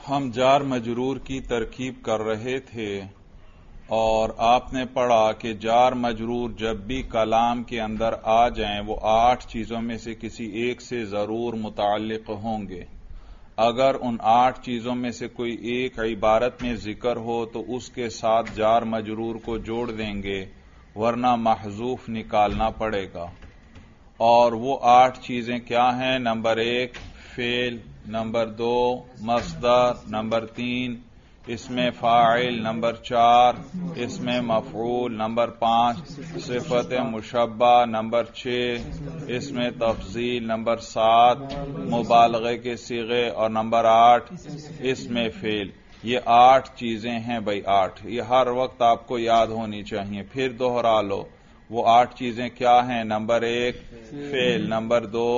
ہم جار مجرور کی ترکیب کر رہے تھے اور آپ نے پڑھا کہ جار مجرور جب بھی کلام کے اندر آ جائیں وہ 8 چیزوں میں سے کسی ایک سے ضرور متعلق ہوں گے۔ اگر ان 8 چیزوں میں سے کوئی ایک عبارت میں ذکر ہو تو اس کے ساتھ جار مجرور کو جوڑ دیں گے، ورنہ محذوف نکالنا پڑے گا۔ اور وہ 8 چیزیں کیا ہیں؟ نمبر 1 فعل، نمبر 2 مصدر، نمبر 3 اسم فاعل، نمبر 4 اسم مفعول، نمبر 5 صفت مشبہ، نمبر 6 اسم تفضیل، نمبر 7 مبالغے کے صیغے، اور نمبر 8 اسم فعل۔ یہ 8 چیزیں ہیں بھائی، 8 یہ ہر وقت آپ کو یاد ہونی چاہیے۔ پھر دوہرا لو، وہ 8 چیزیں کیا ہیں؟ نمبر 1 فعل، نمبر 2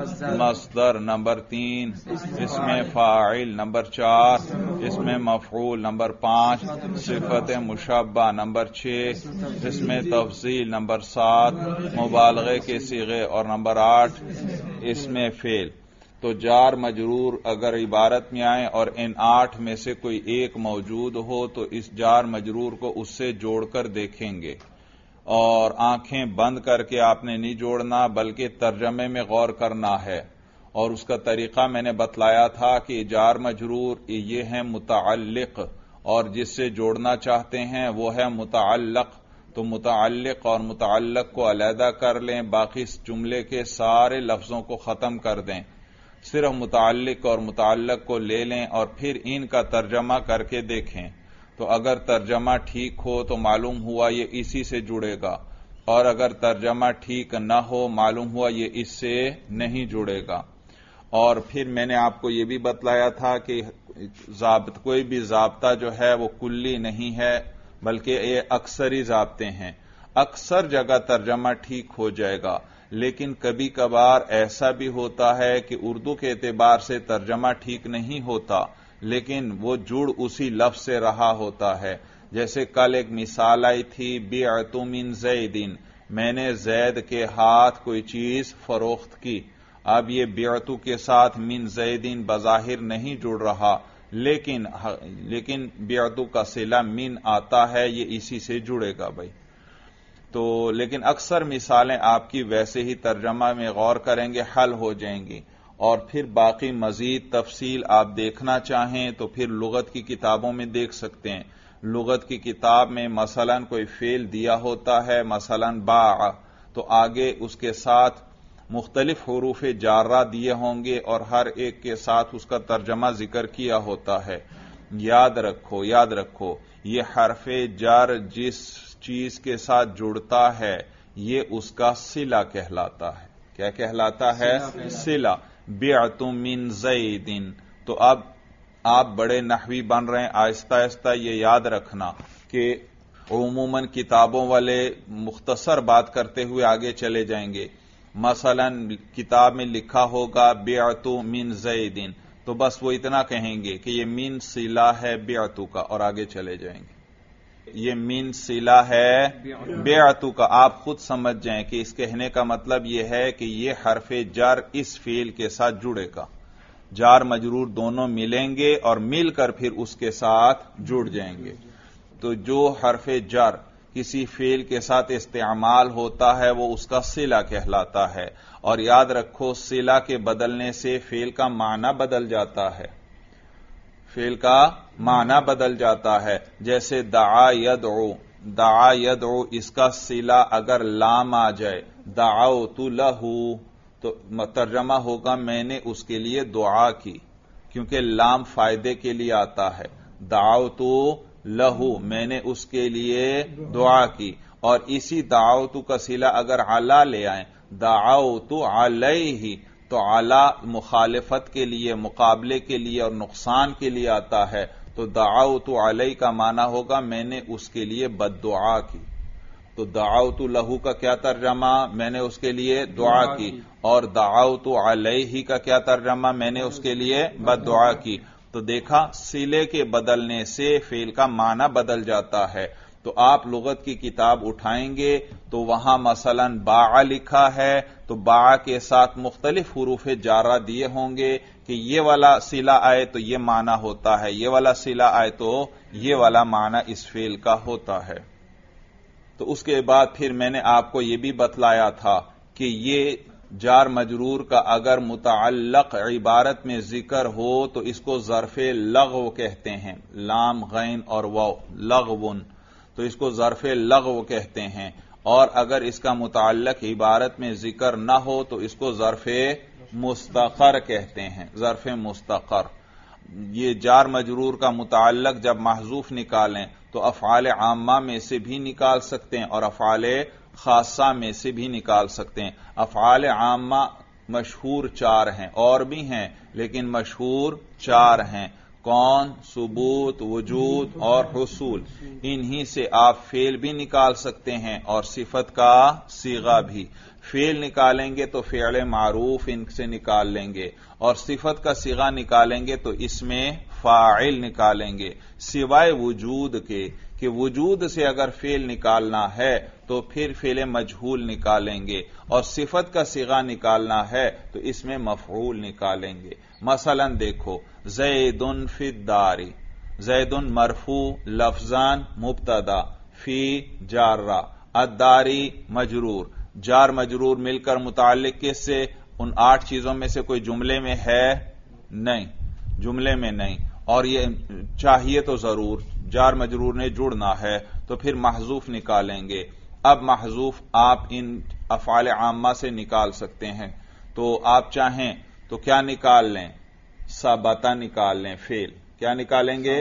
مصدر، نمبر 3 اسم فاعل، نمبر 4 اسم مفعول، نمبر 5 صفت مشبہ، نمبر 6 اسم تفضیل، نمبر 7 مبالغے کے صیغے، اور نمبر 8 اسم فعل۔ تو جار مجرور اگر عبارت میں آئیں اور ان 8 میں سے کوئی ایک موجود ہو تو اس جار مجرور کو اس سے جوڑ کر دیکھیں گے، اور آنکھیں بند کر کے آپ نے نہیں جوڑنا بلکہ ترجمے میں غور کرنا ہے۔ اور اس کا طریقہ میں نے بتلایا تھا کہ جار مجرور یہ ہے متعلق، اور جس سے جوڑنا چاہتے ہیں وہ ہے متعلق۔ تو متعلق اور متعلق کو علیحدہ کر لیں، باقی جملے کے سارے لفظوں کو ختم کر دیں، صرف متعلق اور متعلق کو لے لیں اور پھر ان کا ترجمہ کر کے دیکھیں۔ تو اگر ترجمہ ٹھیک ہو تو معلوم ہوا یہ اسی سے جڑے گا، اور اگر ترجمہ ٹھیک نہ ہو معلوم ہوا یہ اس سے نہیں جڑے گا۔ اور پھر میں نے آپ کو یہ بھی بتلایا تھا کہ کوئی بھی ضابطہ جو ہے وہ کلی نہیں ہے بلکہ یہ اکثری ضابطے ہیں۔ اکثر جگہ ترجمہ ٹھیک ہو جائے گا، لیکن کبھی کبھار ایسا بھی ہوتا ہے کہ اردو کے اعتبار سے ترجمہ ٹھیک نہیں ہوتا لیکن وہ جڑ اسی لفظ سے رہا ہوتا ہے۔ جیسے کل ایک مثال آئی تھی بعت من زید، میں نے زید کے ہاتھ کوئی چیز فروخت کی۔ اب یہ بعت کے ساتھ من زیدین بظاہر نہیں جڑ رہا، لیکن بعت کا صلہ من آتا ہے، یہ اسی سے جڑے گا بھائی۔ تو لیکن اکثر مثالیں آپ کی ویسے ہی ترجمہ میں غور کریں گے حل ہو جائیں گی، اور پھر باقی مزید تفصیل آپ دیکھنا چاہیں تو پھر لغت کی کتابوں میں دیکھ سکتے ہیں۔ لغت کی کتاب میں مثلا کوئی فعل دیا ہوتا ہے، مثلا باع، تو آگے اس کے ساتھ مختلف حروف جارہ دیے ہوں گے اور ہر ایک کے ساتھ اس کا ترجمہ ذکر کیا ہوتا ہے۔ یاد رکھو یہ حرف جر جس چیز کے ساتھ جڑتا ہے یہ اس کا صلہ کہلاتا ہے۔ کیا کہلاتا ہے؟ صلہ۔ بعت من زید۔ تو اب آپ بڑے نحوی بن رہے ہیں، آہستہ آہستہ یہ یاد رکھنا کہ عموماً کتابوں والے مختصر بات کرتے ہوئے آگے چلے جائیں گے۔ مثلا کتاب میں لکھا ہوگا بعت من زید، تو بس وہ اتنا کہیں گے کہ یہ من صلہ ہے بعت کا، اور آگے چلے جائیں گے۔ یہ من صلہ ہے بعت کا، آپ خود سمجھ جائیں کہ اس کہنے کا مطلب یہ ہے کہ یہ حرف جر اس فعل کے ساتھ جڑے گا۔ جار مجرور دونوں ملیں گے اور مل کر پھر اس کے ساتھ جڑ جائیں گے۔ تو جو حرف جر کسی فعل کے ساتھ استعمال ہوتا ہے وہ اس کا صلہ کہلاتا ہے۔ اور یاد رکھو صلہ کے بدلنے سے فعل کا معنی بدل جاتا ہے، فعل کا معنی بدل جاتا ہے۔ جیسے دعا یدعو، اس کا صلہ اگر لام آ جائے دعوت لہ، تو ترجمہ ہوگا میں نے اس کے لیے دعا کی، کیونکہ لام فائدے کے لیے آتا ہے۔ دعوت لہ، میں نے اس کے لیے دعا کی۔ اور اسی دعوت کا صلہ اگر علی لے آئیں دعوت علیہ، تو علی مخالفت کے لیے، مقابلے کے لیے اور نقصان کے لیے آتا ہے، تو دعوت علیہ کا معنی ہوگا میں نے اس کے لیے بد دعا کی۔ تو دعوت لہو کا کیا ترجمہ؟ میں نے اس کے لیے دعا کی۔ اور دعوت علیہ کا کیا ترجمہ؟ میں نے اس کے لیے بد دعا کی۔ تو دیکھا صلے کے بدلنے سے فعل کا معنی بدل جاتا ہے۔ تو آپ لغت کی کتاب اٹھائیں گے تو وہاں مثلاً باع لکھا ہے تو باع کے ساتھ مختلف حروف جارہ دیے ہوں گے کہ یہ والا صلہ آئے تو یہ معنی ہوتا ہے، یہ والا صلہ آئے تو یہ والا معنی اس فعل کا ہوتا ہے۔ تو اس کے بعد پھر میں نے آپ کو یہ بھی بتلایا تھا کہ یہ جار مجرور کا اگر متعلق عبارت میں ذکر ہو تو اس کو ظرف لغو کہتے ہیں، لام غین اور واو، لغون، تو اس کو ظرف لغو کہتے ہیں، اور اگر اس کا متعلق عبارت میں ذکر نہ ہو تو اس کو ظرف مستقر کہتے ہیں، ظرف مستقر۔ یہ جار مجرور کا متعلق جب محذوف نکالیں تو افعال عامہ میں سے بھی نکال سکتے ہیں اور افعال خاصہ میں سے بھی نکال سکتے ہیں۔ افعال عامہ مشہور 4 ہیں، اور بھی ہیں لیکن مشہور 4 ہیں، کون؟ ثبوت، وجود اور حصول۔ انہی سے آپ فعل بھی نکال سکتے ہیں اور صفت کا صیغہ بھی۔ فعل نکالیں گے تو فعل معروف ان سے نکال لیں گے، اور صفت کا صیغہ نکالیں گے تو اس میں فاعل نکالیں گے، سوائے وجود کے کہ وجود سے اگر فعل نکالنا ہے تو پھر فعل مجہول نکالیں گے، اور صفت کا صیغہ نکالنا ہے تو اس میں مفعول نکالیں گے۔ مثلا دیکھو، زید فی الدار، زید مرفوع لفظان مبتدا، فی جارہ، الداری مجرور، جار مجرور مل کر متعلق کس سے؟ ان 8 چیزوں میں سے کوئی جملے میں ہے؟ نہیں، جملے میں نہیں، اور یہ چاہیے تو ضرور جار مجرور نے جڑنا ہے، تو پھر محذوف نکالیں گے۔ اب محذوف آپ ان افعال عامہ سے نکال سکتے ہیں، تو آپ چاہیں تو کیا نکال لیں؟ ثبتا نکال لیں، فعل کیا نکالیں گے؟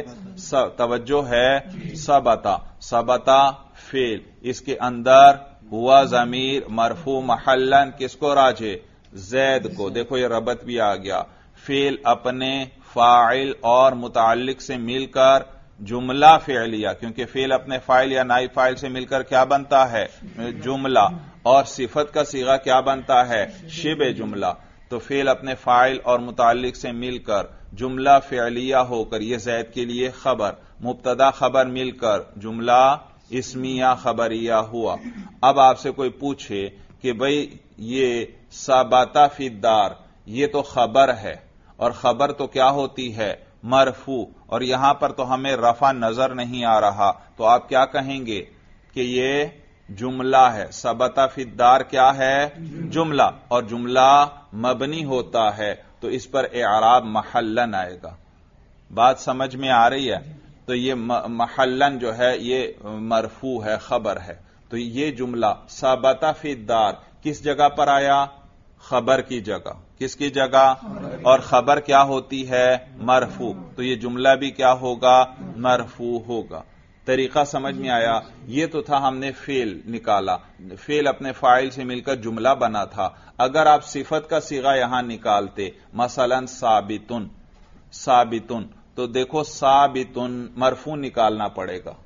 توجہ ہے، ثبتا، ثبتا فعل، اس کے اندر ہوا ضمیر مرفوع محلن کس کو راجع؟ زید کو۔ دیکھو یہ ربط بھی آ گیا، فعل اپنے فاعل اور متعلق سے مل کر جملہ فعلیہ، کیونکہ فعل اپنے فاعل یا نائب فاعل سے مل کر کیا بنتا ہے؟ جملہ، اور صفت کا صیغہ کیا بنتا ہے؟ شبہ جملہ۔ تو فعل اپنے فاعل اور متعلق سے مل کر جملہ فعلیہ ہو کر، یہ زید کے لیے خبر، مبتدا خبر مل کر جملہ اسمیہ خبریہ ہوا۔ اب آپ سے کوئی پوچھے کہ بھئی یہ ثبتا فی الدار، یہ تو خبر ہے، اور خبر تو کیا ہوتی ہے؟ مرفوع، اور یہاں پر تو ہمیں رفع نظر نہیں آ رہا، تو آپ کیا کہیں گے کہ یہ جملہ ہے۔ ثبتا فی الدار کیا ہے؟ جملہ، اور جملہ مبنی ہوتا ہے تو اس پر اعراب محلن آئے گا۔ بات سمجھ میں آ رہی ہے؟ تو یہ محلن جو ہے یہ مرفوع ہے، خبر ہے۔ تو یہ جملہ ثبتا فی الدار کس جگہ پر آیا؟ خبر کی جگہ۔ کس کی جگہ؟ اور خبر کیا ہوتی ہے؟ مرفوع، تو یہ جملہ بھی کیا ہوگا؟ مرفوع ہوگا۔ طریقہ سمجھ میں آیا؟ یہ تو تھا ہم نے فعل نکالا، فعل اپنے فاعل سے مل کر جملہ بنا تھا۔ اگر آپ صفت کا صیغہ یہاں نکالتے، مثلا ثابتن، ثابتن، تو دیکھو ثابتن مرفوع نکالنا پڑے گا،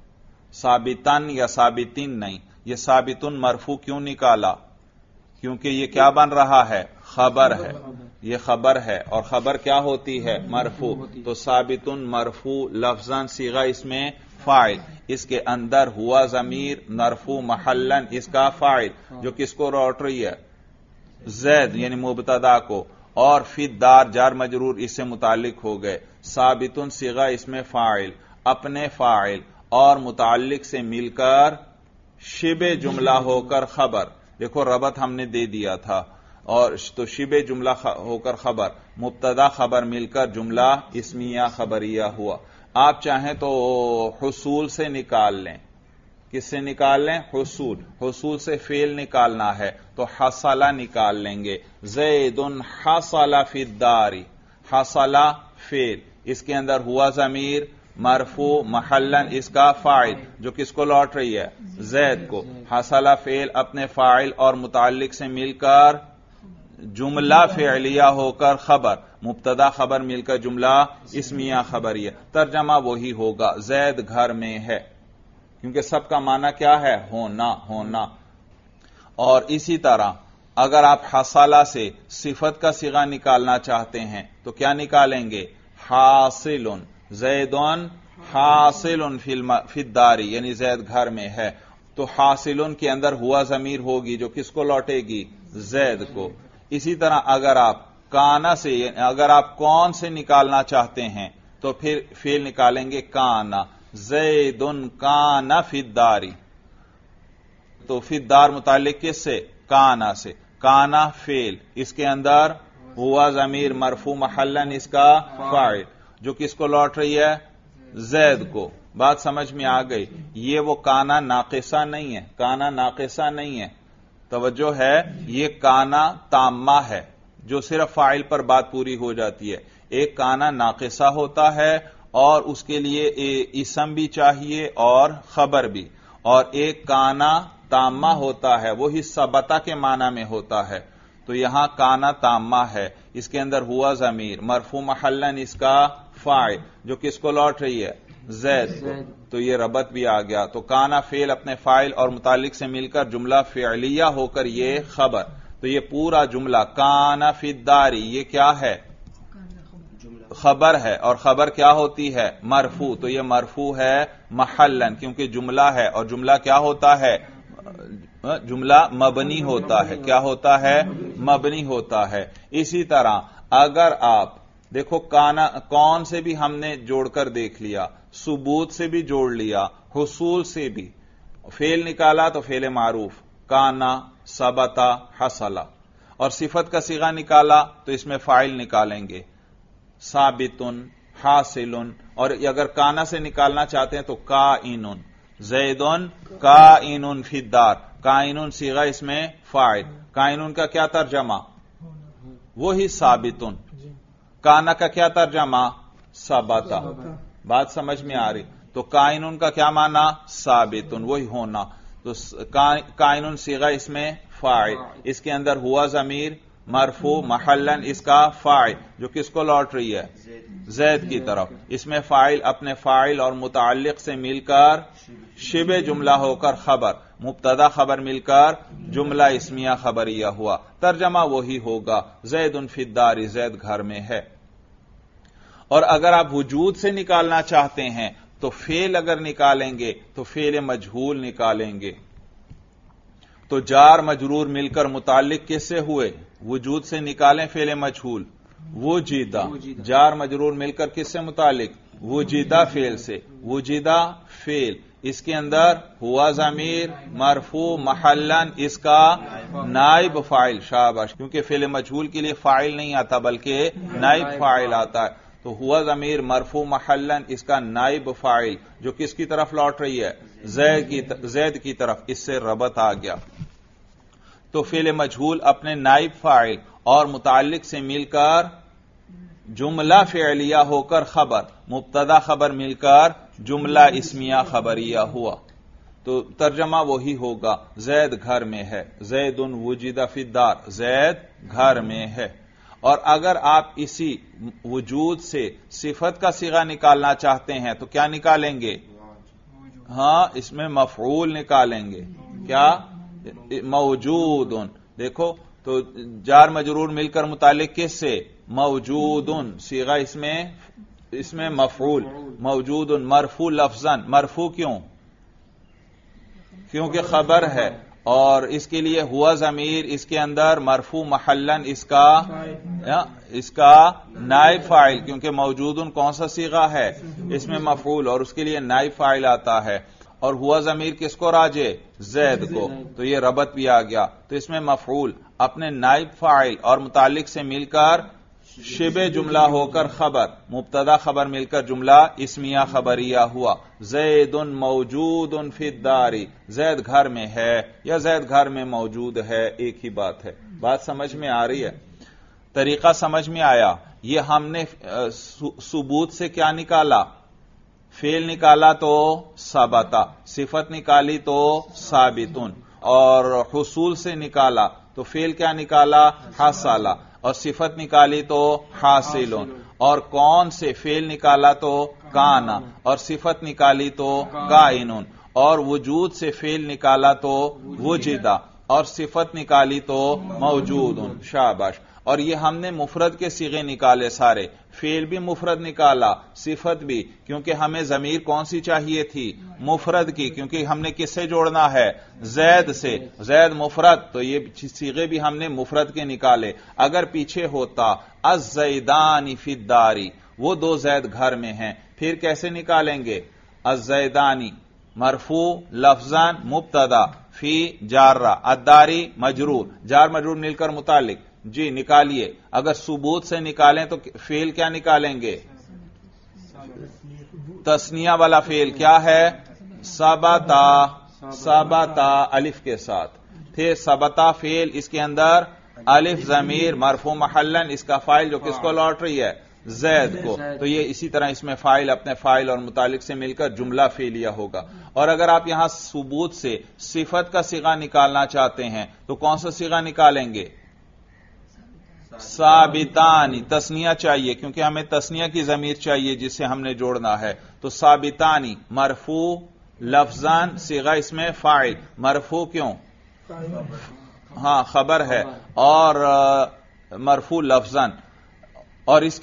ثابتن یا ثابتین نہیں۔ یہ ثابتن مرفوع کیوں نکالا؟ کیونکہ یہ کیا بن رہا ہے؟ خبر ہے، یہ خبر ہے، اور خبر کیا ہوتی ہے؟ مرفوع۔ تو ثابتن مرفوع لفظاً صیغہ اس میں فاعل، اس کے اندر ہوا ضمیر مرفوع محلن اس کا فاعل، جو کس کو روٹ رہی ہے؟ زید یعنی مبتدا کو، اور فی الدار جار مجرور اس سے متعلق ہو گئے۔ ثابتن صیغہ اس میں فاعل، اپنے فاعل اور متعلق سے مل کر شبہ جملہ ہو کر خبر۔ دیکھو ربط ہم نے دے دیا تھا، اور تو شبہ جملہ ہو کر خبر، مبتدا خبر مل کر جملہ اسمیہ خبریہ ہوا۔ آپ چاہیں تو حصول سے نکال لیں، کس سے نکال لیں؟ حصول، حصول سے فعل نکالنا ہے تو حصلہ نکال لیں گے۔ زید حصل فی الدار، حصل فعل، اس کے اندر ہوا ضمیر مرفوع محلن اس کا فاعل، جو کس کو لوٹ رہی ہے؟ زید کو۔ حصل فعل اپنے فاعل اور متعلق سے مل کر جملہ فعلیہ ہو کر خبر، مبتدا خبر مل کر جملہ اسمیہ خبریہ۔ ترجمہ وہی ہوگا، زید گھر میں ہے، کیونکہ سب کا معنی کیا ہے؟ ہونا، ہونا۔ اور اسی طرح اگر آپ حصلہ سے صفت کا صیغہ نکالنا چاہتے ہیں تو کیا نکالیں گے؟ حاصل، زیدن حاصل فی الداری، یعنی زید گھر میں ہے، تو حاصل کے اندر ہوا ضمیر ہوگی جو کس کو لوٹے گی؟ زید کو۔ اسی طرح اگر آپ کانا سے، اگر آپ کون سے نکالنا چاہتے ہیں تو پھر فعل نکالیں گے کانا، زیدن کانا فی الداری، تو فی الدار متعلق کس سے؟ کانا سے۔ کانا فعل، اس کے اندر ہوا ضمیر مرفوع محلن اس کا فاعل، جو کس کو لوٹ رہی ہے؟ زید کو۔ بات سمجھ میں آ گئی؟ یہ وہ کانا ناقصہ نہیں ہے، کانا ناقصہ نہیں ہے، توجہ ہے، یہ کانا تامہ ہے جو صرف فاعل پر بات پوری ہو جاتی ہے۔ ایک کانا ناقصہ ہوتا ہے اور اس کے لیے اسم بھی چاہیے اور خبر بھی، اور ایک کانا تامہ ہوتا ہے، وہی ثبتا کے معنی میں ہوتا ہے۔ تو یہاں کانا تامہ ہے، اس کے اندر ہوا ضمیر مرفوع محلن اس کا فاعل، جو کس کو لوٹ رہی ہے؟ زید کو، تو یہ ربط بھی آ گیا۔ تو کانا فعل اپنے فاعل اور متعلق سے مل کر جملہ فعلیہ ہو کر یہ خبر، تو یہ پورا جملہ کانا فی الداری یہ کیا ہے؟ خبر ہے، اور خبر کیا ہوتی ہے؟ مرفوع، تو یہ مرفوع ہے محلن کیونکہ جملہ ہے، اور جملہ کیا ہوتا ہے؟ جملہ مبنی ہوتا ہے۔ کیا ہوتا ہے؟ مبنی ہوتا ہے۔ اسی طرح اگر آپ دیکھو کانا کون سے بھی ہم نے جوڑ کر دیکھ لیا، ثبوت سے بھی جوڑ لیا، حصول سے بھی، فعل نکالا تو فعل معروف کانا ثبتا حصلا، اور صفت کا صیغہ نکالا تو اس میں فاعل نکالیں گے ثابتن حاصلن، اور اگر کانا سے نکالنا چاہتے ہیں تو کائنن، زیدن کائنن فی الدار، کائنن صیغہ اس میں فاعل، کائنن کا کیا ترجمہ؟ وہی ثابتن، کانا کا کیا ترجمہ؟ ثبتا۔ بات سمجھ میں آ رہی؟ تو کائنن کا کیا معنی؟ ثابتن، وہی ہونا، تو کائنن صیغہ اس میں فاعل، اس کے اندر ہوا ضمیر مرفوع محلن اس کا فاعل، جو کس کو لوٹ رہی ہے؟ زید کی طرف۔ اس میں فاعل اپنے فاعل اور متعلق سے مل کر شبہ جملہ ہو کر خبر، مبتدا خبر مل کر جملہ اسمیہ خبریہ ہوا، ترجمہ وہی ہوگا زید فی الدار، زید گھر میں ہے۔ اور اگر آپ وجود سے نکالنا چاہتے ہیں تو فعل اگر نکالیں گے تو فعل مجہول نکالیں گے، تو جار مجرور مل کر متعلق کس سے ہوئے؟ وجود سے نکالیں فعل مجہول، وجیدہ، جار مجرور مل کر کس سے متعلق؟ وجیدہ فعل سے، وجیدہ فعل، اس کے اندر ہوا ضمیر مرفوع محلن اس کا نائب فاعل، شاباش، کیونکہ فعل مجہول کے لیے فاعل نہیں آتا بلکہ نائب فاعل آتا ہے، تو ہوا ضمیر مرفوع محلن اس کا نائب فاعل، جو کس کی طرف لوٹ رہی ہے؟ زید کی طرف، اس سے ربط آ گیا۔ تو فعل مجہول اپنے نائب فاعل اور متعلق سے مل کر جملہ فعلیہ ہو کر خبر، مبتدا خبر مل کر جملہ اسمیہ خبریہ ہوا، تو ترجمہ وہی ہوگا زید گھر میں ہے، زید وجد فی الدار، زید گھر میں ہے۔ اور اگر آپ اسی وجود سے صفت کا صیغہ نکالنا چاہتے ہیں تو کیا نکالیں گے؟ ہاں، اس میں مفعول نکالیں گے، کیا؟ موجود، دیکھو تو جار مجرور مل کر متعلق کس سے؟ موجود، صیغہ اس میں مفعول، موجود مرفوع لفظاً، مرفوع کیونکہ خبر ہے، اور اس کے لیے ہوا ضمیر اس کے اندر مرفوع محلن اس کا نائب فاعل، کیونکہ موجود کون سا صیغہ ہے؟ اس میں مفعول، اور اس کے لیے نائب فاعل آتا ہے، اور ہوا ضمیر کس کو راجع؟ زید کو، تو یہ ربط بھی آ گیا۔ تو اس میں مفعول اپنے نائب فاعل اور متعلق سے مل کر شبہ جملہ ہو کر خبر، مبتدا خبر مل کر جملہ اسمیہ خبریہ ہوا، زید موجود فی الدار، زید گھر میں ہے یا زید گھر میں موجود ہے، ایک ہی بات ہے۔ بات سمجھ میں آ رہی ہے؟ طریقہ سمجھ میں آیا؟ یہ ہم نے ثبوت سے کیا نکالا؟ فعل نکالا تو ثبتا، صفت نکالی تو ثابتن، اور حصول سے نکالا تو فعل کیا نکالا؟ حصلا، اور صفت نکالی تو حاصلن، اور کون سے فعل نکالا تو کانا، اور صفت نکالی تو کائنن، اور وجود سے فعل نکالا تو وجدہ، اور صفت نکالی تو موجود. شاباش. اور یہ ہم نے مفرد کے صیغے نکالے سارے، فعل بھی مفرد نکالا، صفت بھی، کیونکہ ہمیں ضمیر کون سی چاہیے تھی؟ مفرد کی، کیونکہ ہم نے کس سے جوڑنا ہے؟ زید سے. زید مفرد، تو یہ صیغے بھی ہم نے مفرد کے نکالے. اگر پیچھے ہوتا الزیدان فی الدار، وہ دو زید گھر میں ہیں، پھر کیسے نکالیں گے؟ الزیدانی مرفوع لفظاً مبتدا، فی جارہ، الداری مجرور، جار مجرور مل کر متعلق. جی نکالیے. اگر ثبوت سے نکالیں تو فعل کیا نکالیں گے؟ تثنیہ والا فعل کیا ہے؟ ثبتا. ثبتا الف کے ساتھ. پھر ثبتا فعل، اس کے اندر الف ضمیر مرفوع محلن، اس کا فاعل جو کس کو لوٹ رہی ہے؟ زید کو. تو یہ اسی طرح اس میں فاعل اپنے فاعل اور متعلق سے مل کر جملہ فعلیہ ہوگا. اور اگر آپ یہاں ثبوت سے صفت کا صیغہ نکالنا چاہتے ہیں تو کون سا صیغہ نکالیں گے؟ ثابتانی. تثنیہ چاہیے کیونکہ ہمیں تثنیہ کی ضمیر چاہیے جس سے ہم نے جوڑنا ہے. تو ثابتانی مرفوع لفظاً، صیغہ اس میں فاعل. مرفوع کیوں؟ ہاں خبر ہے، اور مرفوع لفظاً. اور اس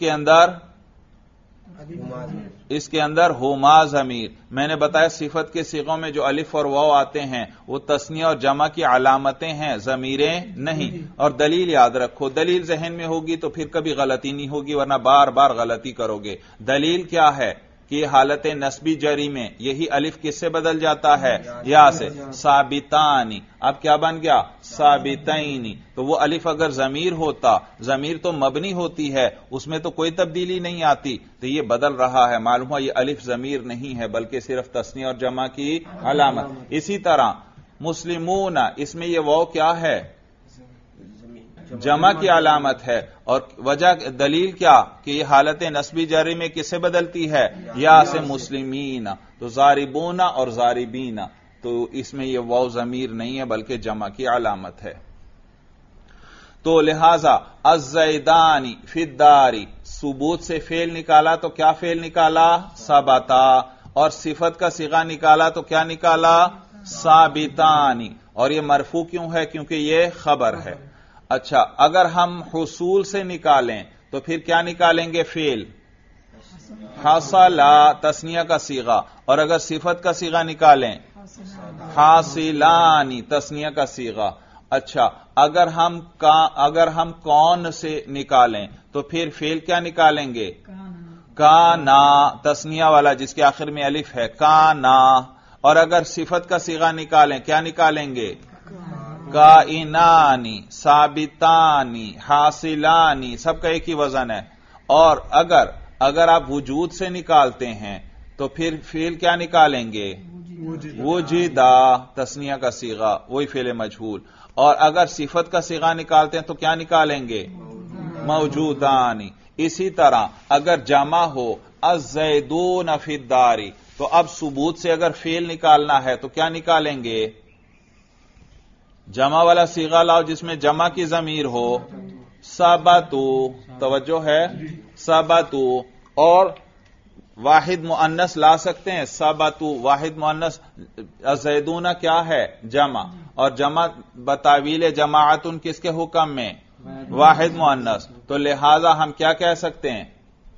کے اندر ہما ضمیر. میں نے بتایا صفت کے صیغوں میں جو الف اور واو آتے ہیں وہ تثنیہ اور جمع کی علامتیں ہیں، ضمیریں نہیں. اور دلیل یاد رکھو، دلیل ذہن میں ہوگی تو پھر کبھی غلطی نہیں ہوگی، ورنہ بار بار غلطی کرو گے. دلیل کیا ہے کہ حالت نسبی جری میں یہی الف کس سے بدل جاتا ہے؟ یا سے. ثابتانی اب کیا بن گیا؟ ثابتینی. تو وہ الف اگر ضمیر ہوتا، ضمیر تو مبنی ہوتی ہے، اس میں تو کوئی تبدیلی نہیں آتی، تو یہ بدل رہا ہے. معلوم ہوا یہ الف ضمیر نہیں ہے بلکہ صرف تثنیہ اور جمع کی علامت. اسی طرح مسلمون، اس میں یہ واو کیا ہے؟ جمع کی علامت ہے. اور وجہ دلیل کیا کہ یہ حالت نسبی جری میں کسے بدلتی ہے؟ یا سے مسلمین. تو ضاربون اور ضاربین، تو اس میں یہ واو ضمیر نہیں ہے بلکہ جمع کی علامت ہے. تو لہذا الزیدانی فی الدار، ثبوت سے فعل نکالا تو کیا فعل نکالا؟ ثبتا. اور صفت کا صیغہ نکالا تو کیا نکالا؟ ثابتانی. اور یہ مرفوع کیوں ہے؟ کیونکہ یہ خبر ہے. اچھا اگر ہم حصول سے نکالیں تو پھر کیا نکالیں گے؟ فعل حصلا تثنیہ کا صیغہ. اور اگر صفت کا صیغہ نکالیں حاصلانی تثنیہ کا صیغہ. اچھا اگر ہم کون سے نکالیں تو پھر فعل کیا نکالیں گے؟ کانا تثنیہ والا جس کے آخر میں الف ہے، کانا. اور اگر صفت کا صیغہ نکالیں کیا نکالیں گے؟ کائنانی ثابتانی حاصلانی، سب کا ایک ہی وزن ہے. اور اگر آپ وجود سے نکالتے ہیں تو پھر فعل کیا نکالیں گے؟ وجدا تثنیہ کا صیغہ، وہی فعل مجہول. اور اگر صفت کا صیغہ نکالتے ہیں تو کیا نکالیں گے؟ موجودانی. اسی طرح اگر جمع ہو الزیدون فی الدار، تو اب ثبوت سے اگر فعل نکالنا ہے تو کیا نکالیں گے؟ جمع والا صیغہ لاؤ جس میں جمع کی ضمیر ہو. ثبتو، توجہ ہے، ثبتو. اور واحد مؤنث لا سکتے ہیں، ثبتو واحد مؤنث. الزیدون کیا ہے؟ جمع. اور جمع بتاویل جماعت کس کے حکم میں؟ واحد مؤنث. تو لہذا ہم کیا کہہ سکتے ہیں؟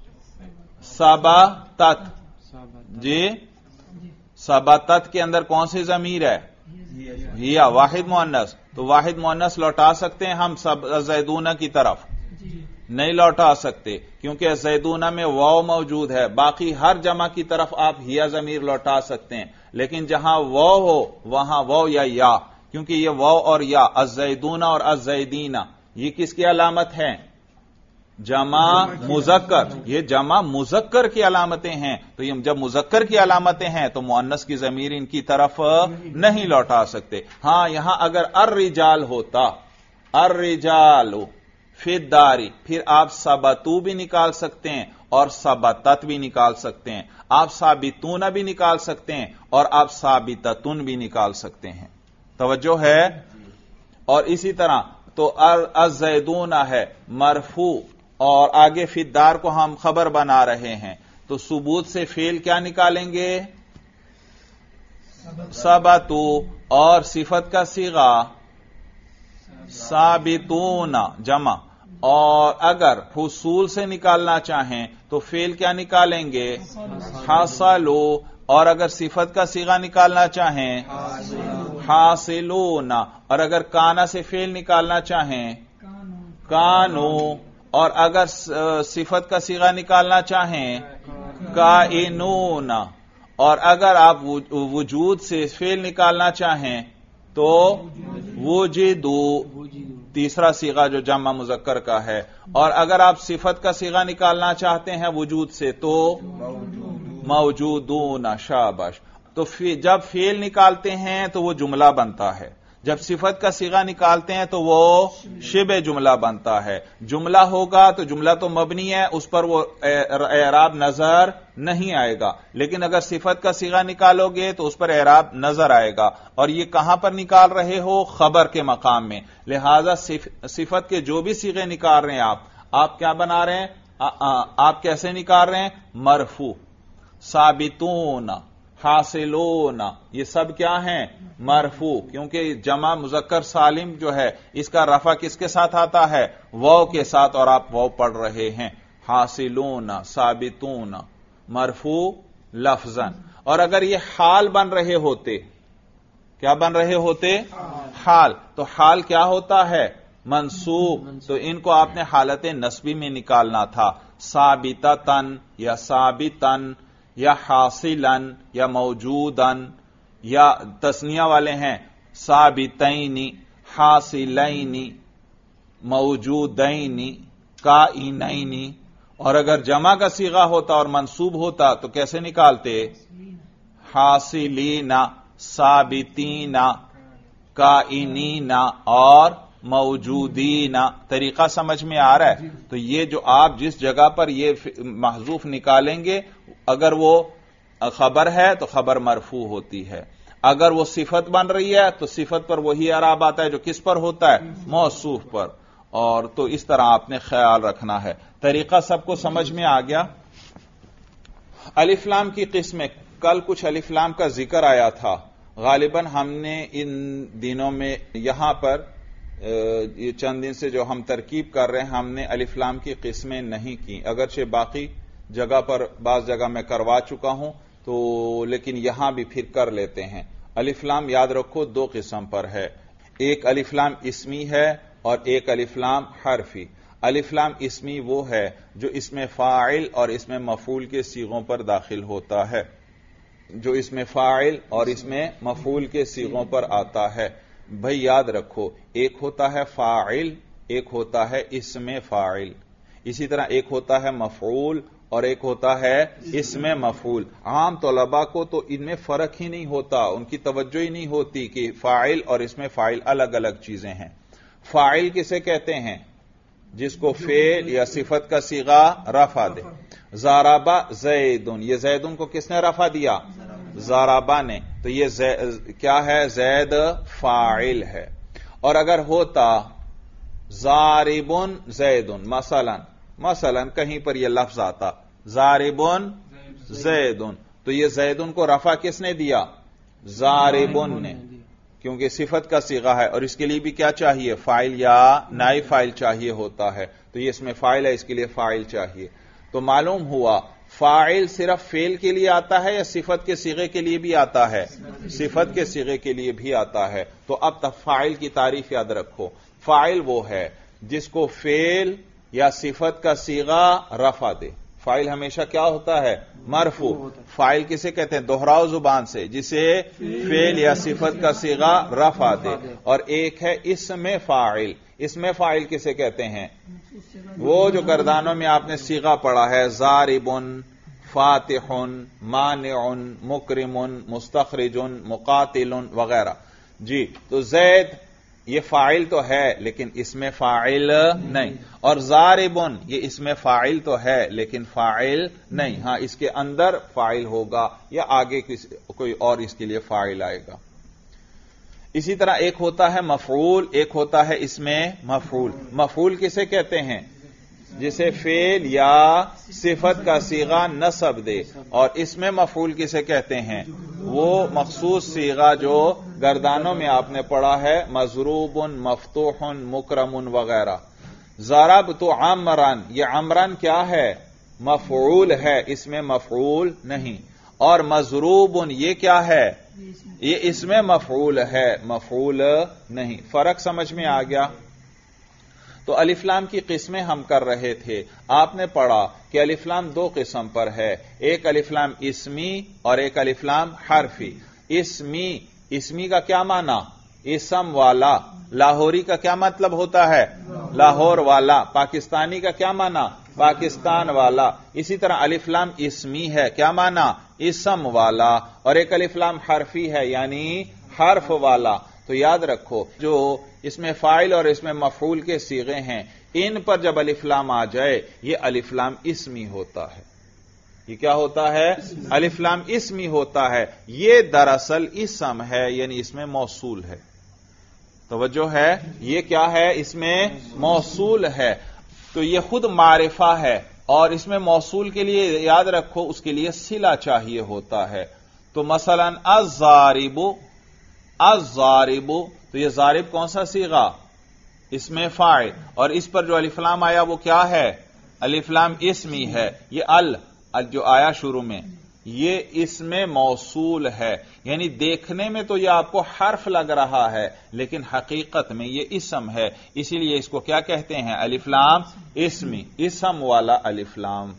ثبتت. جی ثبتت کے اندر کون سی ضمیر ہے؟ ہیا واحد مؤنث. تو واحد مؤنث لوٹا سکتے ہیں ہم زیدونہ کی طرف؟ نہیں لوٹا سکتے کیونکہ زیدونہ میں واو موجود ہے. باقی ہر جمع کی طرف آپ ہیا ضمیر لوٹا سکتے ہیں، لیکن جہاں واو ہو وہاں واو یا، کیونکہ یہ واو اور یا الزیدونہ اور الزیدینہ یہ کس کی علامت ہیں؟ جمع مذکر. یہ جمع مذکر کی علامتیں ہیں. تو یہ جب مذکر کی علامتیں ہیں تو مؤنث کی ضمیر ان کی طرف نہیں لوٹا سکتے. ہاں یہاں اگر الرجال ہوتا، الرجال فی الدار، پھر آپ ثبتو بھی نکال سکتے ہیں اور ثبتت بھی نکال سکتے ہیں. آپ ثابتون بھی نکال سکتے ہیں اور آپ ثابتتن بھی نکال سکتے ہیں. توجہ ہے. اور اسی طرح تو الزیدون ہے مرفوع اور آگے فی الدار کو ہم خبر بنا رہے ہیں، تو ثبوت سے فعل کیا نکالیں گے؟ ثبتو. اور صفت کا صیغہ साबितून जमा। और अगर फुसूल से निकालना चाहें तो फेल क्या निकालेंगे? हासलो। और अगर सिफत का सीगा निकालना चाहें हासिलून। और अगर काना से फेल निकालना चाहें कानू। और अगर सिफत का सीगा निकालना चाहें काइनून। और अगर आप वजूद से फेल निकालना चाहें तो वुजिदू, तीसरा सीगा जो जमा मुजक्कर का है। और अगर आप सिफत का सीगा निकालना चाहते हैं वजूद से तो मौजूदून। शाबाश। तो जब फेल निकालते हैं तो वो जुमला बनता है, जब सिफत का सीगा निकालते हैं तो वो शिबे जुमला बनता है। जुमला होगा तो जुमला तो मबनी है, उस पर वो एराब नजर नहीं आएगा। लेकिन अगर सिफत का सीगा निकालोगे तो उस पर एराब नजर आएगा। और ये कहां पर निकाल रहे हो? खबर के मकाम में। लिहाजा सिफत के जो भी सीगे निकाल रहे हैं आप क्या बना रहे हैं? आप कैसे निकाल रहे हैं? मरफू। साबितून, हासिलून, ये सब क्या हैं? मरफू। क्योंकि जमा मुजक्कर सालिम जो है इसका रफा किसके साथ आता है? वाव के साथ, और आप वाव पढ़ रहे हैं। हासिलून, साबितून, मरफू लफ्जन। और अगर ये हाल बन रहे होते, क्या बन रहे होते? हाल। तो हाल क्या होता है? मंसूब। तो इनको आपने हालत नस्बी में निकालना था। साबिततन या साबितन या हासिलन या मौजूदन, या तस्निया वाले हैं साबितैनी, हासिलैनी, मौजूदैनी, काइनैनी। और अगर जमा का सीगा होता और मंसूब होता तो कैसे निकालते? हासिलीना, साबितीना, काइनीना और मौजूदीना। तरीका समझ में आ रहा है? तो ये जो आप जिस जगह पर ये महजूफ निकालेंगे, अगर वो खबर है तो खबर मरफू होती है। अगर वो सिफत बन रही है तो सिफत पर वही अराब आता है जो किस पर होता है? मौसूफ पर। और तो इस तरह आपने ख्याल रखना है। तरीका सबको समझ में आ गया? अलिफ्लाम की किस्में, कल कुछ अलिफ्लाम का जिक्र आया था। गालिबन हमने इन दिनों में यहां पर ये चंद दिन से जो हम तरकीब कर रहे हैं, हमने अलिफ्लाम की किस्में नहीं की। अगरचे बाकी जगह पर बाज जगह मैं करवा चुका हूं, तो लेकिन यहां भी फिर कर लेते हैं। अलिफ्लाम याद रखो दो किस्म पर है। एक अलिफ्लाम इस्मी है और एक अलिफ्लाम हरफी। अलिफ्लाम इस्मी वो है जो इसमें फाइल और इसमें मफूल के सीगों पर दाखिल होता है, जो इसमें फाइल और इसमें मफूल के सीगों पर आता है। भाई याद रखो, एक होता है फाइल, एक होता है इसमें फाइल। इसी तरह एक होता है मफूल और एक होता है इसमें मफूल। आम तलबा को तो इनमें फर्क ही नहीं होता, उनकी तवज्जो ही नहीं होती कि फाइल और इसमें फाइल अलग अलग चीजें हैं। फाइल किसे कहते हैं? जिसको फेल या सिफत का सीगा रफा दे। ज़ाराबा ज़ैदुन, ये ज़ैदुन को किसने रफा दिया? ज़ाराबा ने। तो ये क्या है? ज़ैद फाइल है। और अगर होता ज़ारिबुन ज़ैदुन, मसलन कहीं पर यह लफ्ज आता ज़ारिबुन ज़ैदुन, तो यह ज़ैदुन को रफा किसने दिया? ज़ारिबुन ने, क्योंकि सिफत का सीगा है और इसके लिए भी क्या चाहिए? फाइल या नाइब फाइल चाहिए होता है। तो ये इसमें फाइल है, इसके लिए फाइल चाहिए। तो मालूम हुआ फाइल सिर्फ फेल के लिए आता है या सिफत के सीगे के लिए भी आता है? सिफत के सीगे के लिए भी आता है। तो अब तक फाइल की तारीफ याद रखो। फाइल वो है जिसको फेल या सिफत का सीगा रफा दे। फाइल हमेशा क्या होता है? मरफू। फाइल किसे कहते हैं? दोहराओ जुबान से, जिसे फेल या सिफत का सीगा रफा दे। और एक है इसमें फाइल। इसमें फाइल किसे कहते हैं? वो जो गर्दानों में आपने सीगा पढ़ा है, ज़ारिबुन, फातिहुन, मानिउन, मुकरिमुन, मुस्तखरिजुन, मुकातिलुन वगैरह। जी, तो ज़ैद ये फाइल तो है लेकिन इसमें फाइल नहीं। और ज़ारिबुन ये इसमें फाइल तो है लेकिन फाइल नहीं। हां, इसके अंदर फाइल होगा या आगे कोई और इसके लिए फाइल आएगा। इसी तरह एक होता है मफूल, एक होता है इसमें मफूल। मफूल किसे कहते हैं? جسے فعل یا صفت کا صیغہ نصب دے. اور اس میں مفعول کسے کہتے ہیں؟ وہ مخصوص صیغہ جو گردانوں میں آپ نے پڑھا ہے، مضروب، مفتوح، مکرم وغیرہ. ضربت عمرن، یہ عمرن کیا ہے؟ مفعول ہے، اس میں مفعول نہیں. اور مضروب یہ کیا ہے؟ یہ اس میں مفعول ہے، مفعول نہیں. فرق سمجھ میں آ گیا؟ تو الف لام کی قسمیں ہم کر رہے تھے. آپ نے پڑھا کہ الف لام دو قسم پر ہے، ایک الف لام اسمی اور ایک الف لام حرفی. اسمی کا کیا معنی؟ اسم والا. لاہوری کا کیا مطلب ہوتا ہے؟ لاہور والا. پاکستانی کا کیا معنی؟ پاکستان والا. اسی طرح الف لام اسمی ہے، کیا معنی؟ اسم والا. اور ایک الف لام حرفی ہے، یعنی حرف والا. تو یاد رکھو، جو اس میں فاعل اور اس میں مفعول کے صیغے ہیں، ان پر جب الف لام آ جائے یہ الف لام اسمی ہوتا ہے. یہ کیا ہوتا ہے؟ الف لام اسمی ہوتا ہے. یہ دراصل اسم ہے، یعنی اس میں موصول ہے. توجہ ہے، یہ کیا ہے؟ اس میں موصول ہے. تو یہ خود معرفہ ہے، اور اس میں موصول کے لیے یاد رکھو اس کے لیے صلہ چاہیے ہوتا ہے. تو مثلا الضارب، تو یہ ضارب کون سا صیغہ؟ اس میں فاعل، اور اس پر جو الف لام آیا وہ کیا ہے؟ الف لام اسمی ہے. یہ ال جو آیا شروع میں یہ اس میں موصول ہے، یعنی دیکھنے میں تو یہ آپ کو حرف لگ رہا ہے لیکن حقیقت میں یہ اسم ہے. اسی لیے اس کو کیا کہتے ہیں؟ الف لام اسمی، اسم والا الف لام.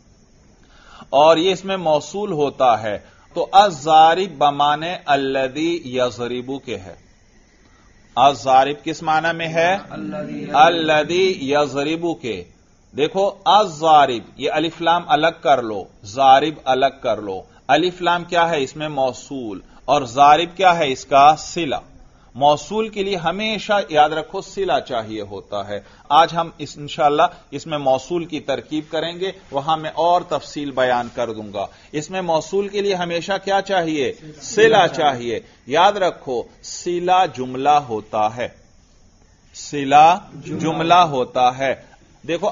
اور یہ اس میں موصول ہوتا ہے. تو الضارب بمانے الذی یضرب کے ہے. الضارب کس معنی میں ہے؟ الذی یضرب کے. دیکھو الضارب، یہ الف لام الگ کر لو، ضارب الگ کر لو. الف لام کیا ہے؟ اس میں موصول، اور ضارب کیا ہے؟ اس کا صلہ. موصول کے لیے ہمیشہ یاد رکھو صلہ چاہیے ہوتا ہے. آج ہم انشاءاللہ اس میں موصول کی ترکیب کریں گے، وہاں میں اور تفصیل بیان کر دوں گا. اس میں موصول کے لیے ہمیشہ کیا چاہیے؟ صلہ چاہیے. یاد رکھو صلہ جملہ ہوتا ہے، صلہ جملہ ہوتا ہے. دیکھو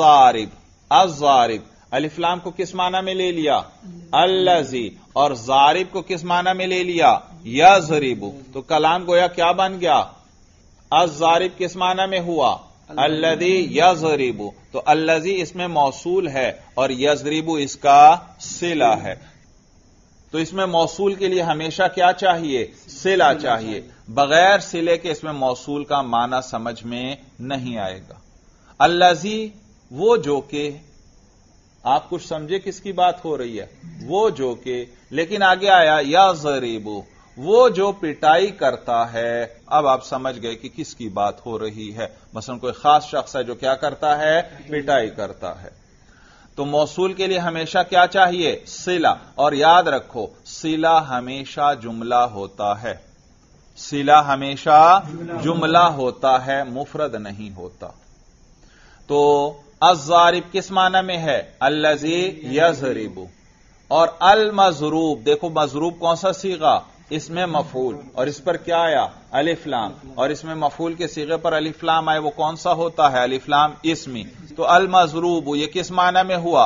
الضارب الف لام کو کس معنی میں لے لیا؟ الذی. اور ضارب کو کس معنی میں لے لیا؟ یضرب. تو کلام گویا کیا بن گیا؟ الضارب کس معنی میں ہوا؟ الذی یضرب. تو الذی اس میں موصول ہے اور یضرب اس کا صلہ ہے. تو اس میں موصول کے لیے ہمیشہ کیا چاہیے؟ صلہ چاہیے. بغیر صلے کے اس میں موصول کا معنی سمجھ میں نہیں آئے گا. الذی وہ جو کہ، آپ کچھ سمجھے کس کی بات ہو رہی ہے؟ وہ جو کہ. لیکن آگے آیا یضرب، وہ جو پٹائی کرتا ہے. اب آپ سمجھ گئے کہ کس کی بات ہو رہی ہے. مثلا کوئی خاص شخص ہے جو کیا کرتا ہے؟ پٹائی کرتا ہے. تو موصول کے لیے ہمیشہ کیا چاہیے؟ صلہ. اور یاد رکھو صلہ ہمیشہ جملہ ہوتا ہے، صلہ ہمیشہ جملہ ہوتا ہے، مفرد نہیں ہوتا. تو الضارب کس معنی میں ہے؟ الذی یضرب. اور المضروب، دیکھو مضروب کون سا صیغہ؟ اس میں مفعول، اور اس پر کیا آیا؟ الف لام. اور اس میں مفعول کے صیغے پر الف لام آئے وہ کون سا ہوتا ہے؟ الف لام اسمی. تو المضروب یہ کس معنی میں ہوا؟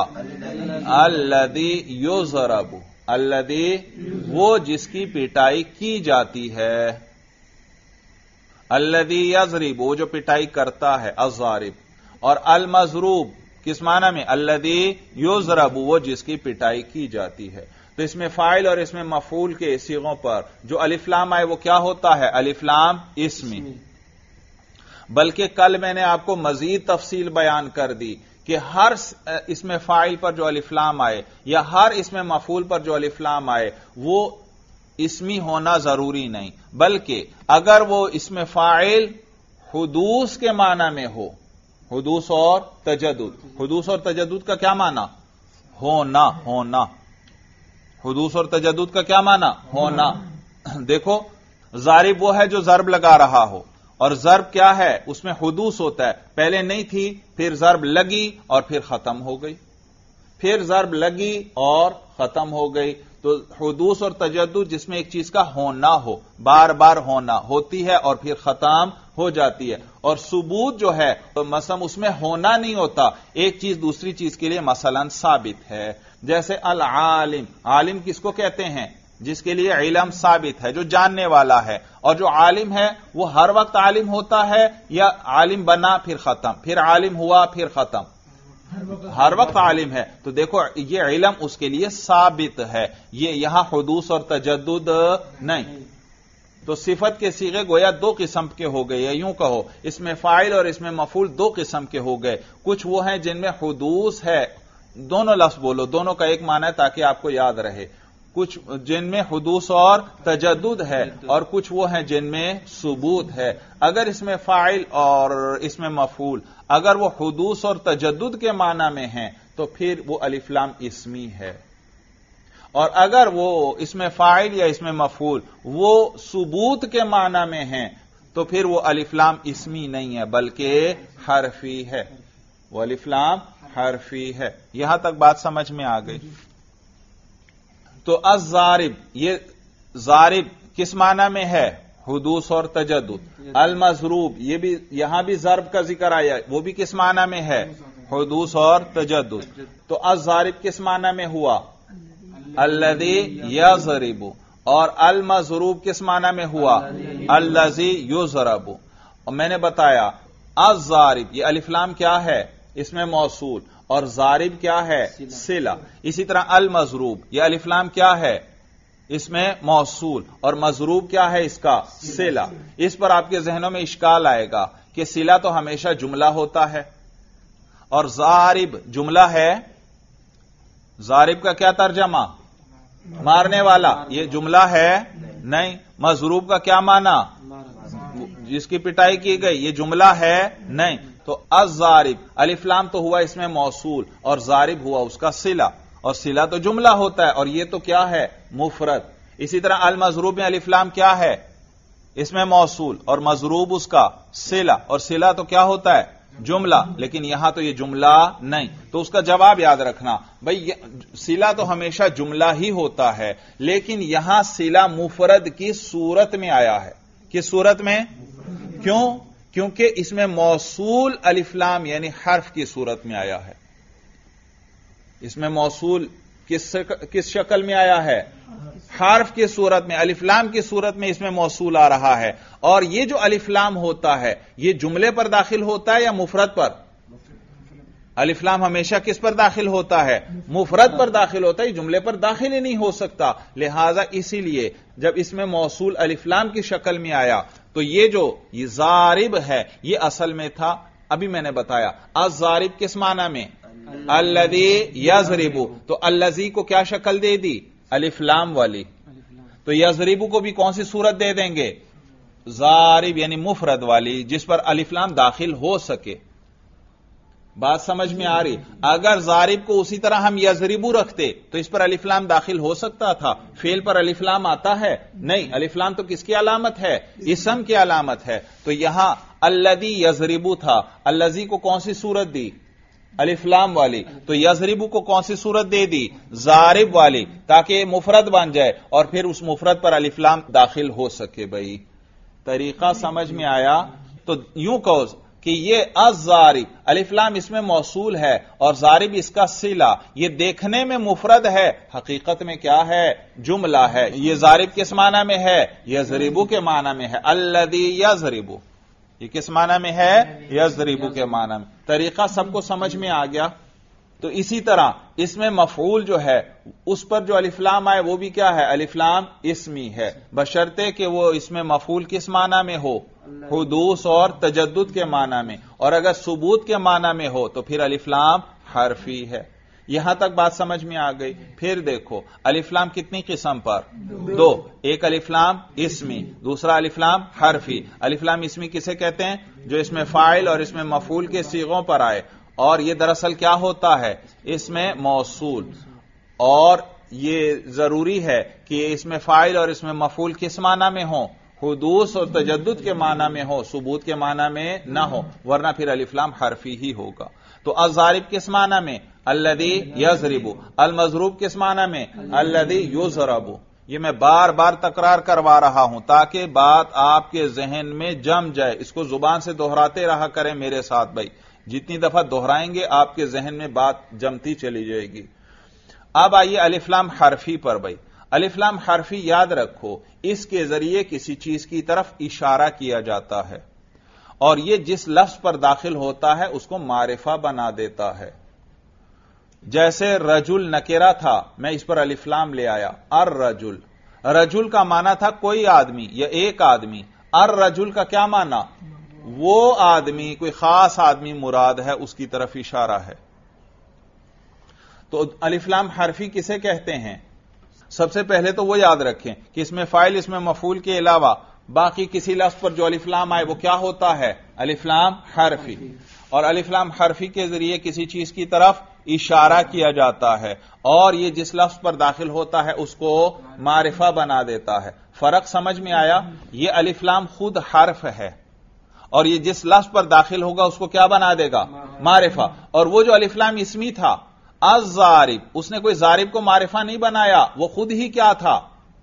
الذی یضرب. الذی وہ جس کی پٹائی کی جاتی ہے. الذی یضرب وہ جو پٹائی کرتا ہے، الضارب. اور المضروب کس معنی میں؟ الذی یضرب وہ جس کی پٹائی کی جاتی ہے. تو اس میں فاعل اور اس میں مفعول کے صیغوں پر جو الف لام آئے وہ کیا ہوتا ہے؟ الف لام اسمی. بلکہ کل میں نے آپ کو مزید تفصیل بیان کر دی کہ ہر اس میں فاعل پر جو الف لام آئے یا ہر اس میں مفعول پر جو الف لام آئے وہ اسمی ہونا ضروری نہیں، بلکہ اگر وہ اس میں فاعل حدوث کے معنی میں ہو، حدوث اور تجدد. حدوث اور تجدد کا کیا معنی؟ ہونا. ہونا. حدوث اور تجدد کا کیا معنی؟ ہونا. دیکھو ضارب وہ ہے جو ضرب لگا رہا ہو، اور ضرب کیا ہے؟ اس میں حدوث ہوتا ہے، پہلے نہیں تھی، پھر ضرب لگی اور پھر ختم ہو گئی. پھر ضرب لگی اور ختم ہو گئی. تو حدوث اور تجدد جس میں ایک چیز کا ہونا ہو، بار بار ہونا ہوتی ہے اور پھر ختم ہو جاتی ہے. اور ثبوت جو ہے تو مثلا اس میں ہونا نہیں ہوتا، ایک چیز دوسری چیز کے لیے مثلا ثابت ہے. جیسے العالم، عالم کس کو کہتے ہیں؟ جس کے لیے علم ثابت ہے، جو جاننے والا ہے. اور جو عالم ہے وہ ہر وقت عالم ہوتا ہے یا عالم بنا پھر ختم، پھر عالم ہوا پھر ختم؟ ہر وقت عالم ہے. تو دیکھو یہ علم اس کے لیے ثابت ہے، یہ یہاں حدوث اور تجدد نہیں. تو صفت کے صیغے گویا دو قسم کے ہو گئے، یوں کہو اس میں فاعل اور اس میں مفعول دو قسم کے ہو گئے. کچھ وہ ہیں جن میں حدوث ہے، دونوں لفظ بولو، دونوں کا ایک معنی ہے تاکہ آپ کو یاد رہے. کچھ جن میں حدوث اور تجدد ہے اور کچھ وہ ہیں جن میں ثبوت ہے. اگر اس میں فاعل اور اس میں مفعول اگر وہ حدوث اور تجدد کے معنی میں ہیں تو پھر وہ الف لام اسمی ہے. اور اگر وہ اس میں فاعل یا اس میں مفعول وہ ثبوت کے معنی میں ہیں تو پھر وہ الف لام اسمی نہیں ہے بلکہ حرفی ہے. وہ الف لام حرفی ہے. یہاں تک بات سمجھ میں آ گئی. تو الضارب، یہ ضارب کس معنی میں ہے؟ حدوث اور تجدد. المضروب، یہ بھی یہاں بھی ضرب کا ذکر آیا، وہ بھی کس معنی میں ہے؟ حدوث اور تجدد. تو الضارب کس معنی میں ہوا؟ الذی یضرب. اور المضروب کس معنی میں ہوا؟ الذی یضرب. اور میں نے بتایا الضارب یہ الف لام کیا ہے؟ اس میں موصول، اور ضارب کیا ہے؟ صلہ. اسی طرح المضروب یہ الف لام کیا ہے؟ اس میں موصول، اور مضروب کیا ہے اس کا؟ صلہ. اس پر آپ کے ذہنوں میں اشکال آئے گا کہ صلہ تو ہمیشہ جملہ ہوتا ہے اور ضارب جملہ ہے. ضارب کا کیا ترجمہ؟ مارنے والا. یہ جملہ ہے نہیں. مضروب کا کیا معنی؟ جس کی پٹائی کی گئی. یہ جملہ ہے نہیں. تو الضارب الف لام تو ہوا اس میں موصول اور ضارب ہوا اس کا صلہ، اور صلہ تو جملہ ہوتا ہے اور یہ تو کیا ہے؟ مفرد. اسی طرح المضروب میں الف لام کیا ہے؟ اس میں موصول اور مضروب اس کا صلہ، اور صلہ تو کیا ہوتا ہے؟ جملہ. لیکن یہاں تو یہ جملہ نہیں. تو اس کا جواب یاد رکھنا بھئی، صلہ تو ہمیشہ جملہ ہی ہوتا ہے لیکن یہاں صلہ مفرد کی صورت میں آیا ہے. کس صورت میں؟ کیوں؟ کیونکہ اس میں موصول الف لام یعنی حرف کی صورت میں آیا ہے. اس میں موصول کس شکل میں آیا ہے؟ حرف کی صورت میں، الف لام کی صورت میں اس میں موصول آ رہا ہے. اور یہ جو الف لام ہوتا ہے یہ جملے پر داخل ہوتا ہے یا مفرد پر؟ الف لام ہمیشہ کس پر داخل ہوتا ہے؟ مفرد پر داخل ہوتا ہے. جملے پر داخل ہی نہیں ہو سکتا. لہذا اسی لیے جب اس میں موصول الف لام کی شکل میں آیا تو یہ جو یہ ضارب ہے یہ اصل میں تھا، ابھی میں نے بتایا الضارب کس معنی میں؟ الذی یضرب. تو الذی کو کیا شکل دے دی؟ الف لام والی. تو یضرب کو بھی کون سی صورت دے دیں گے؟ ضارب یعنی مفرد والی جس پر الف لام داخل ہو سکے. بات سمجھ میں آ رہی؟ اگر ضارب کو اسی طرح ہم یضرب رکھتے تو اس پر الف لام داخل ہو سکتا تھا. فعل پر الف لام آتا ہے؟ نہیں. الف لام تو کس کی علامت ہے؟ اسم کی علامت ہے. تو یہاں الذی یضرب تھا، الذی کو کون سی صورت دی؟ الف لام والی. تو یضرب کو کون سی صورت دے دی؟ ضارب والی، تاکہ مفرد بن جائے اور پھر اس مفرد پر الف لام داخل ہو سکے. بھائی طریقہ سمجھ میں آیا؟ تو یوں کہو کہ یہ الضارب الف لام اس میں موصول ہے اور ضارب اس کا صلہ. یہ دیکھنے میں مفرد ہے، حقیقت میں کیا ہے؟ جملہ ہے. یہ ضارب کس معنی میں ہے؟ یضرب کے معنی میں ہے. الذی یضرب یہ کس معنی میں ہے؟ یضرب کے معنی میں. طریقہ سب کو سمجھ میں آ گیا؟ تو اسی طرح اس میں مفعول جو ہے اس پر جو الف لام آئے وہ بھی کیا ہے؟ الف لام اسمی ہے، بشرطے کہ وہ اس میں مفعول کس معنی میں ہو؟ حدوث اور تجدد کے معنی میں. اور اگر ثبوت کے معنی میں ہو تو پھر الف لام حرفی ہے. یہاں تک بات سمجھ میں آ گئی؟ پھر دیکھو الف لام کتنی قسم پر؟ دو. ایک الف لام اسمی، دوسرا الف لام حرفی. الف لام اسمی کسے کہتے ہیں؟ جو اس میں فاعل اور اس میں مفعول کے صیغوں پر آئے. اور یہ دراصل کیا ہوتا ہے؟ اس میں موصول. اور یہ ضروری ہے کہ اس میں فاعل اور اس میں مفعول کس معنی میں ہوں؟ حدوث اور تجدد کے معنی میں ہو، ثبوت کے معنی میں نہ ہو، ورنہ پھر الف لام حرفی ہی ہوگا. تو الضارب کس معنی میں؟ الذی یضرب، المضروب کس معنی میں؟ الذی یضرب. یہ میں بار بار تکرار کروا رہا ہوں تاکہ بات آپ کے ذہن میں جم جائے. اس کو زبان سے دہراتے رہا کریں میرے ساتھ بھائی، جتنی دفعہ دہرائیں گے آپ کے ذہن میں بات جمتی چلی جائے گی. اب آئیے الف لام حرفی پر بھائی. الف لام حرفی یاد رکھو، اس کے ذریعے کسی چیز کی طرف اشارہ کیا جاتا ہے، اور یہ جس لفظ پر داخل ہوتا ہے اس کو معرفہ بنا دیتا ہے. جیسے رجل نکرہ تھا، میں اس پر الف لام لے آیا. الرجل، رجل کا معنی تھا کوئی آدمی یا ایک آدمی. الرجل کا کیا معنی؟ وہ آدمی، کوئی خاص آدمی مراد ہے، اس کی طرف اشارہ ہے. تو الف لام حرفی کسے کہتے ہیں؟ سب سے پہلے تو وہ یاد رکھیں کہ اس میں فاعل، اس میں مفعول کے علاوہ باقی کسی لفظ پر جو الف لام آئے وہ کیا ہوتا ہے؟ الف لام حرفی. اور الف لام حرفی کے ذریعے کسی چیز کی طرف اشارہ کیا جاتا ہے، اور یہ جس لفظ پر داخل ہوتا ہے اس کو معرفہ بنا دیتا ہے. فرق سمجھ میں آیا؟ یہ الف لام خود حرف ہے، اور یہ جس لفظ پر داخل ہوگا اس کو کیا بنا دے گا؟ معرفہ. اور وہ جو الف لام اسمی تھا الضارب، اس نے کوئی ضارب کو معرفہ نہیں بنایا، وہ خود ہی کیا تھا؟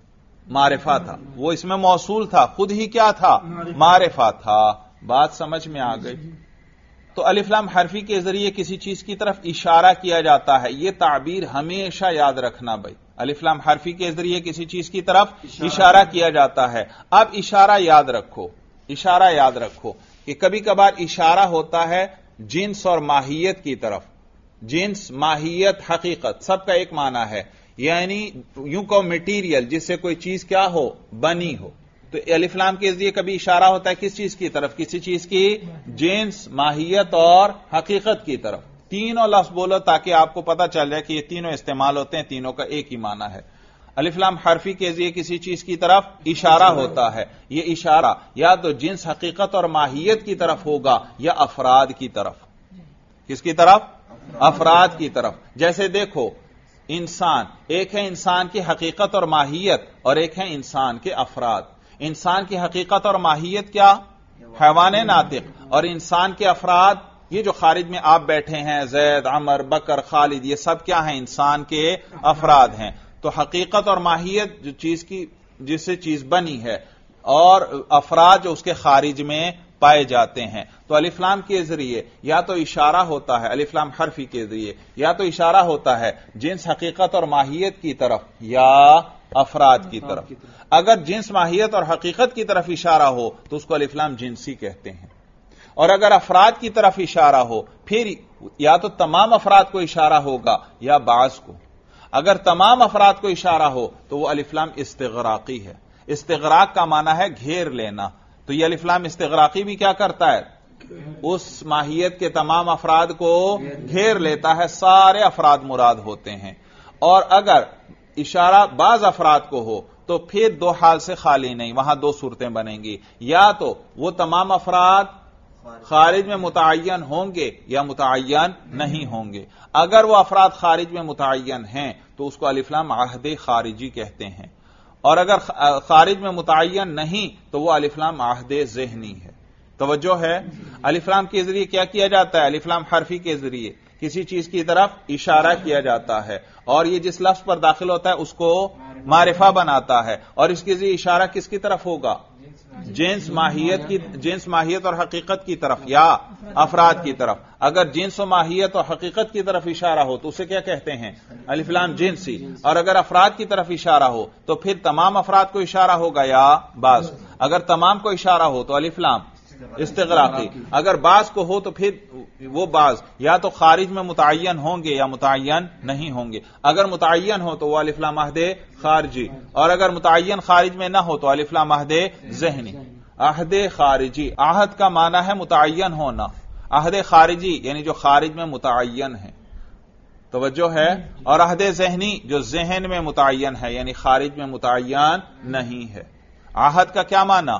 معرفہ تھا. وہ اس میں موصول تھا، خود ہی کیا تھا؟ معرفہ تھا. بات سمجھ میں آ گئی؟ تو الف لام حرفی کے ذریعے کسی چیز کی طرف اشارہ کیا جاتا ہے. یہ تعبیر ہمیشہ یاد رکھنا بھائی، الف لام حرفی کے ذریعے کسی چیز کی طرف اشارہ کیا جاتا ہے. اب اشارہ یاد رکھو، اشارہ یاد رکھو کہ کبھی کبھار اشارہ ہوتا ہے جنس اور ماہیت کی طرف. جنس، ماہیت، حقیقت سب کا ایک معنی ہے، یعنی یوں کہ میٹیریل جس سے کوئی چیز کیا ہو؟ بنی ہو. تو الف لام کے ذریعے کبھی اشارہ ہوتا ہے کس چیز کی طرف؟ کسی چیز کی جنس، ماہیت اور حقیقت کی طرف. تینوں لفظ بولو تاکہ آپ کو پتہ چل جائے کہ یہ تینوں استعمال ہوتے ہیں، تینوں کا ایک ہی معنی ہے. الف لام حرفی کے ذریعے کسی چیز کی طرف اشارہ ہوتا ہے. یہ اشارہ یا تو جنس، حقیقت اور ماہیت کی طرف ہوگا یا افراد کی طرف. کس کی طرف؟ افراد کی طرف. جیسے دیکھو انسان، ایک ہے انسان کی حقیقت اور ماہیت، اور ایک ہے انسان کے افراد. انسان کی حقیقت اور ماہیت کیا؟ حیوان ناطق. اور انسان کے افراد یہ جو خارج میں آپ بیٹھے ہیں، زید، عمر، بکر، خالد، یہ سب کیا ہیں؟ انسان کے افراد ہیں. تو حقیقت اور ماہیت جو چیز کی، جس سے چیز بنی ہے، اور افراد جو اس کے خارج میں پائے جاتے ہیں. تو الف لام کے ذریعے یا تو اشارہ ہوتا ہے، الف لام حرفی کے ذریعے یا تو اشارہ ہوتا ہے جنس، حقیقت اور ماہیت کی طرف یا افراد کی طرف. اگر جنس، ماہیت اور حقیقت کی طرف اشارہ ہو تو اس کو الف لام جنسی کہتے ہیں. اور اگر افراد کی طرف اشارہ ہو، پھر یا تو تمام افراد کو اشارہ ہوگا یا بعض کو. اگر تمام افراد کو اشارہ ہو تو وہ الف لام استغراقی ہے. استغراق کا معنی ہے گھیر لینا. تو یہ الف لام استغراقی بھی کیا کرتا ہے؟ اس ماہیت کے تمام افراد کو گھیر لیتا ہے، سارے افراد مراد ہوتے ہیں. اور اگر اشارہ بعض افراد کو ہو تو پھر دو حال سے خالی نہیں، وہاں دو صورتیں بنیں گی. یا تو وہ تمام افراد خارج میں متعین ہوں گے یا متعین نہیں ہوں گے. اگر وہ افراد خارج میں متعین ہیں تو اس کو الف لام عہد خارجی کہتے ہیں، اور اگر خارج میں متعین نہیں تو وہ الف لام عہد ذہنی ہے. توجہ ہے؟ الف لام کے ذریعے کیا کیا جاتا ہے؟ الف لام حرفی کے ذریعے کسی چیز کی طرف اشارہ کیا جاتا ہے، اور یہ جس لفظ پر داخل ہوتا ہے اس کو معرفہ بناتا ہے. اور اس کے ذریعے اشارہ کس کی طرف ہوگا؟ جنس، ماہیت اور حقیقت کی طرف یا افراد کی طرف. اگر جنس و ماہیت اور حقیقت کی طرف اشارہ ہو تو اسے کیا کہتے ہیں؟ الف لام جنسی. اور اگر افراد کی طرف اشارہ ہو تو پھر تمام افراد کو اشارہ ہوگا یا بعض. اگر تمام کو اشارہ ہو تو الف لام استغراقی. اگر بعض کو ہو تو پھر وہ بعض یا تو خارج میں متعین ہوں گے یا متعین نہیں ہوں گے. اگر متعین ہو تو وہ الف لام عہد خارجی، اور اگر متعین خارج میں نہ ہو تو الف لام عہد ذہنی. عہد خارجی، عہد کا معنی ہے متعین ہونا، عہد خارجی یعنی جو خارج میں متعین ہے. توجہ ہے؟ اور عہد ذہنی جو ذہن میں متعین ہے یعنی خارج میں متعین نہیں ہے. عہد کا کیا معنی؟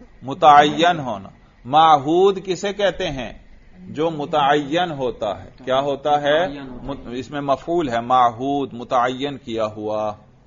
متعین ہونا. معہود کسے کہتے ہیں؟ جو متعین ہوتا ہے. کیا ہوتا ہے؟ اس میں مفعول ہے معہود، متعین کیا ہوا.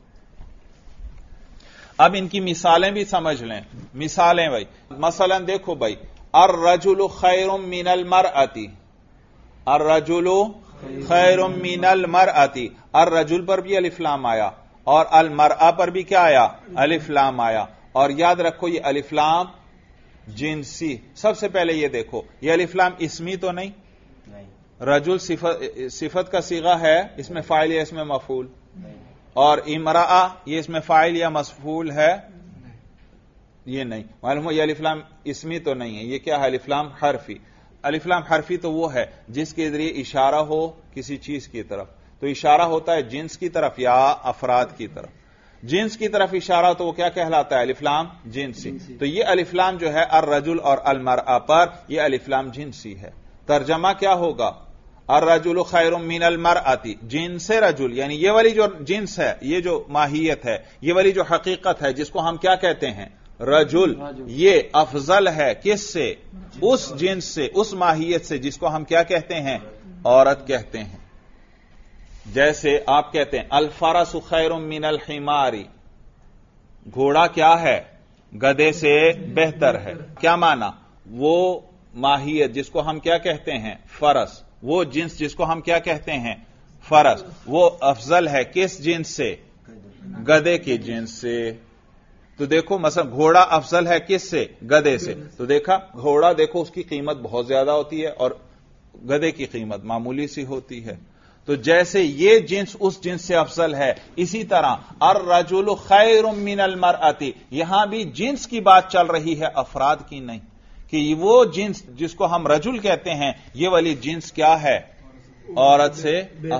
اب ان کی مثالیں بھی سمجھ لیں. مثالیں بھائی، مثلا دیکھو بھائی، الرجل خیر من المرأة. الرجل خیر من المرأتی، الرجل پر بھی الف لام آیا اور المرأہ پر بھی کیا آیا؟ الف لام آیا. اور یاد رکھو یہ الف لام جنسی. سب سے پہلے یہ دیکھو یہ الف لام اسمی تو نہیں، رجل صفت کا صیغہ ہے، اس میں فاعل یا اس میں مفعول، اور امرأہ یہ اس میں فاعل یا مفعول ہے، یہ نہیں. معلوم ہو یہ الف لام اسمی تو نہیں ہے، یہ کیا ہے؟ الف لام حرفی. الف لام حرفی تو وہ ہے جس کے ذریعے اشارہ ہو کسی چیز کی طرف، تو اشارہ ہوتا ہے جنس کی طرف یا افراد کی طرف. جنس کی طرف اشارہ تو وہ کیا کہلاتا ہے؟ الف لام جنسی. تو یہ الف لام جو ہے الرجل اور المرأہ پر، یہ الف لام جنسی ہے. ترجمہ کیا ہوگا؟ الرجل خیر من المرأتی، جنس رجل، یعنی یہ والی جو جنس ہے، یہ جو ماہیت ہے، یہ والی جو حقیقت ہے جس کو ہم کیا کہتے ہیں؟ رجل، یہ افضل ہے کس سے؟ اس جنس سے، اس ماہیت سے جس کو ہم کیا کہتے ہیں؟ عورت کہتے ہیں. جیسے آپ کہتے ہیں الفرس خیر من الحماری، گھوڑا کیا ہے؟ گدھے سے بہتر ہے. کیا معنی؟ وہ ماہیت جس کو ہم کیا کہتے ہیں؟ فرس، وہ جنس جس کو ہم کیا کہتے ہیں؟ فرس، وہ افضل ہے کس جنس سے؟ گدھے کی جنس سے. تو دیکھو مثلا گھوڑا افضل ہے کس سے؟ گدھے سے. تو دیکھا گھوڑا دیکھو اس کی قیمت بہت زیادہ ہوتی ہے اور گدھے کی قیمت معمولی سی ہوتی ہے. تو جیسے یہ جنس اس جنس سے افضل ہے، اسی طرح الرجل خیر من المرأتی، یہاں بھی جنس کی بات چل رہی ہے، افراد کی نہیں، کہ وہ جنس جس کو ہم رجل کہتے ہیں یہ والی جنس کیا ہے؟ عورت سے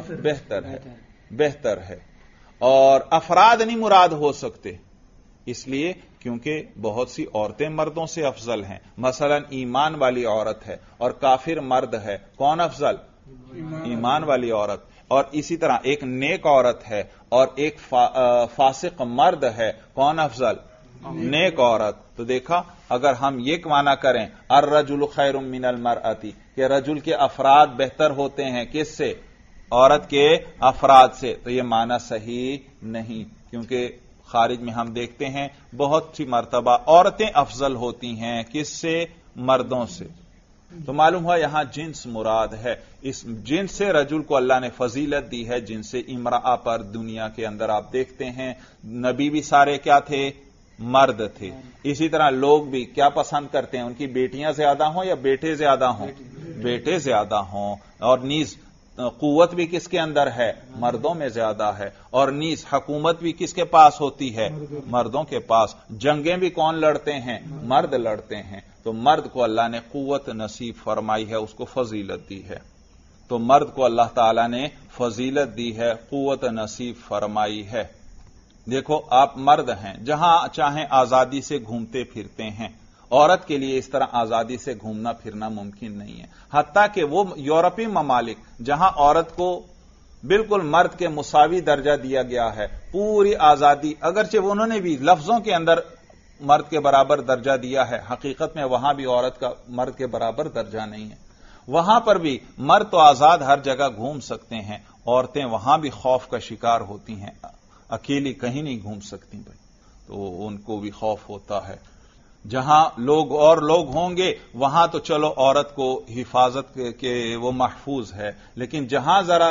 بہتر ہے. اور افراد نہیں مراد ہو سکتے، اس لیے کیونکہ بہت سی عورتیں مردوں سے افضل ہیں. مثلا ایمان والی عورت ہے اور کافر مرد ہے، کون افضل؟ ایمان والی عورت. اور اسی طرح ایک نیک عورت ہے اور ایک فاسق مرد ہے، کون افضل؟ نیک عورت. تو دیکھا اگر ہم یہ معنی کریں الرجل خیر من المرأتی کہ رجل کے افراد بہتر ہوتے ہیں کس سے؟ عورت کے افراد سے، تو یہ معنی صحیح نہیں، کیونکہ خارج میں ہم دیکھتے ہیں بہت سی مرتبہ عورتیں افضل ہوتی ہیں کس سے؟ مردوں سے. تو معلوم ہوا یہاں جنس مراد ہے. اس جنس سے رجل کو اللہ نے فضیلت دی ہے، جن سے امرأہ پر دنیا کے اندر آپ دیکھتے ہیں نبی بھی سارے کیا تھے؟ مرد تھے. اسی طرح لوگ بھی کیا پسند کرتے ہیں؟ ان کی بیٹیاں زیادہ ہوں یا بیٹے زیادہ ہوں؟ بیٹے زیادہ ہوں. اور نیز قوت بھی کس کے اندر ہے؟ مردوں میں زیادہ ہے. اور نیز حکومت بھی کس کے پاس ہوتی ہے؟ مردوں کے پاس. جنگیں بھی کون لڑتے ہیں؟ مرد لڑتے ہیں. تو مرد کو اللہ نے قوت نصیب فرمائی ہے، اس کو فضیلت دی ہے. تو مرد کو اللہ تعالی نے فضیلت دی ہے، قوت نصیب فرمائی ہے. دیکھو آپ مرد ہیں، جہاں چاہیں آزادی سے گھومتے پھرتے ہیں. عورت کے لیے اس طرح آزادی سے گھومنا پھرنا ممکن نہیں ہے. حتیٰ کہ وہ یورپی ممالک جہاں عورت کو بالکل مرد کے مساوی درجہ دیا گیا ہے، پوری آزادی، اگرچہ انہوں نے بھی لفظوں کے اندر مرد کے برابر درجہ دیا ہے، حقیقت میں وہاں بھی عورت کا مرد کے برابر درجہ نہیں ہے. وہاں پر بھی مرد تو آزاد ہر جگہ گھوم سکتے ہیں، عورتیں وہاں بھی خوف کا شکار ہوتی ہیں، اکیلی کہیں نہیں گھوم سکتی بھائی. تو ان کو بھی خوف ہوتا ہے. جہاں لوگ ہوں گے وہاں تو چلو عورت کو حفاظت کے وہ محفوظ ہے، لیکن جہاں ذرا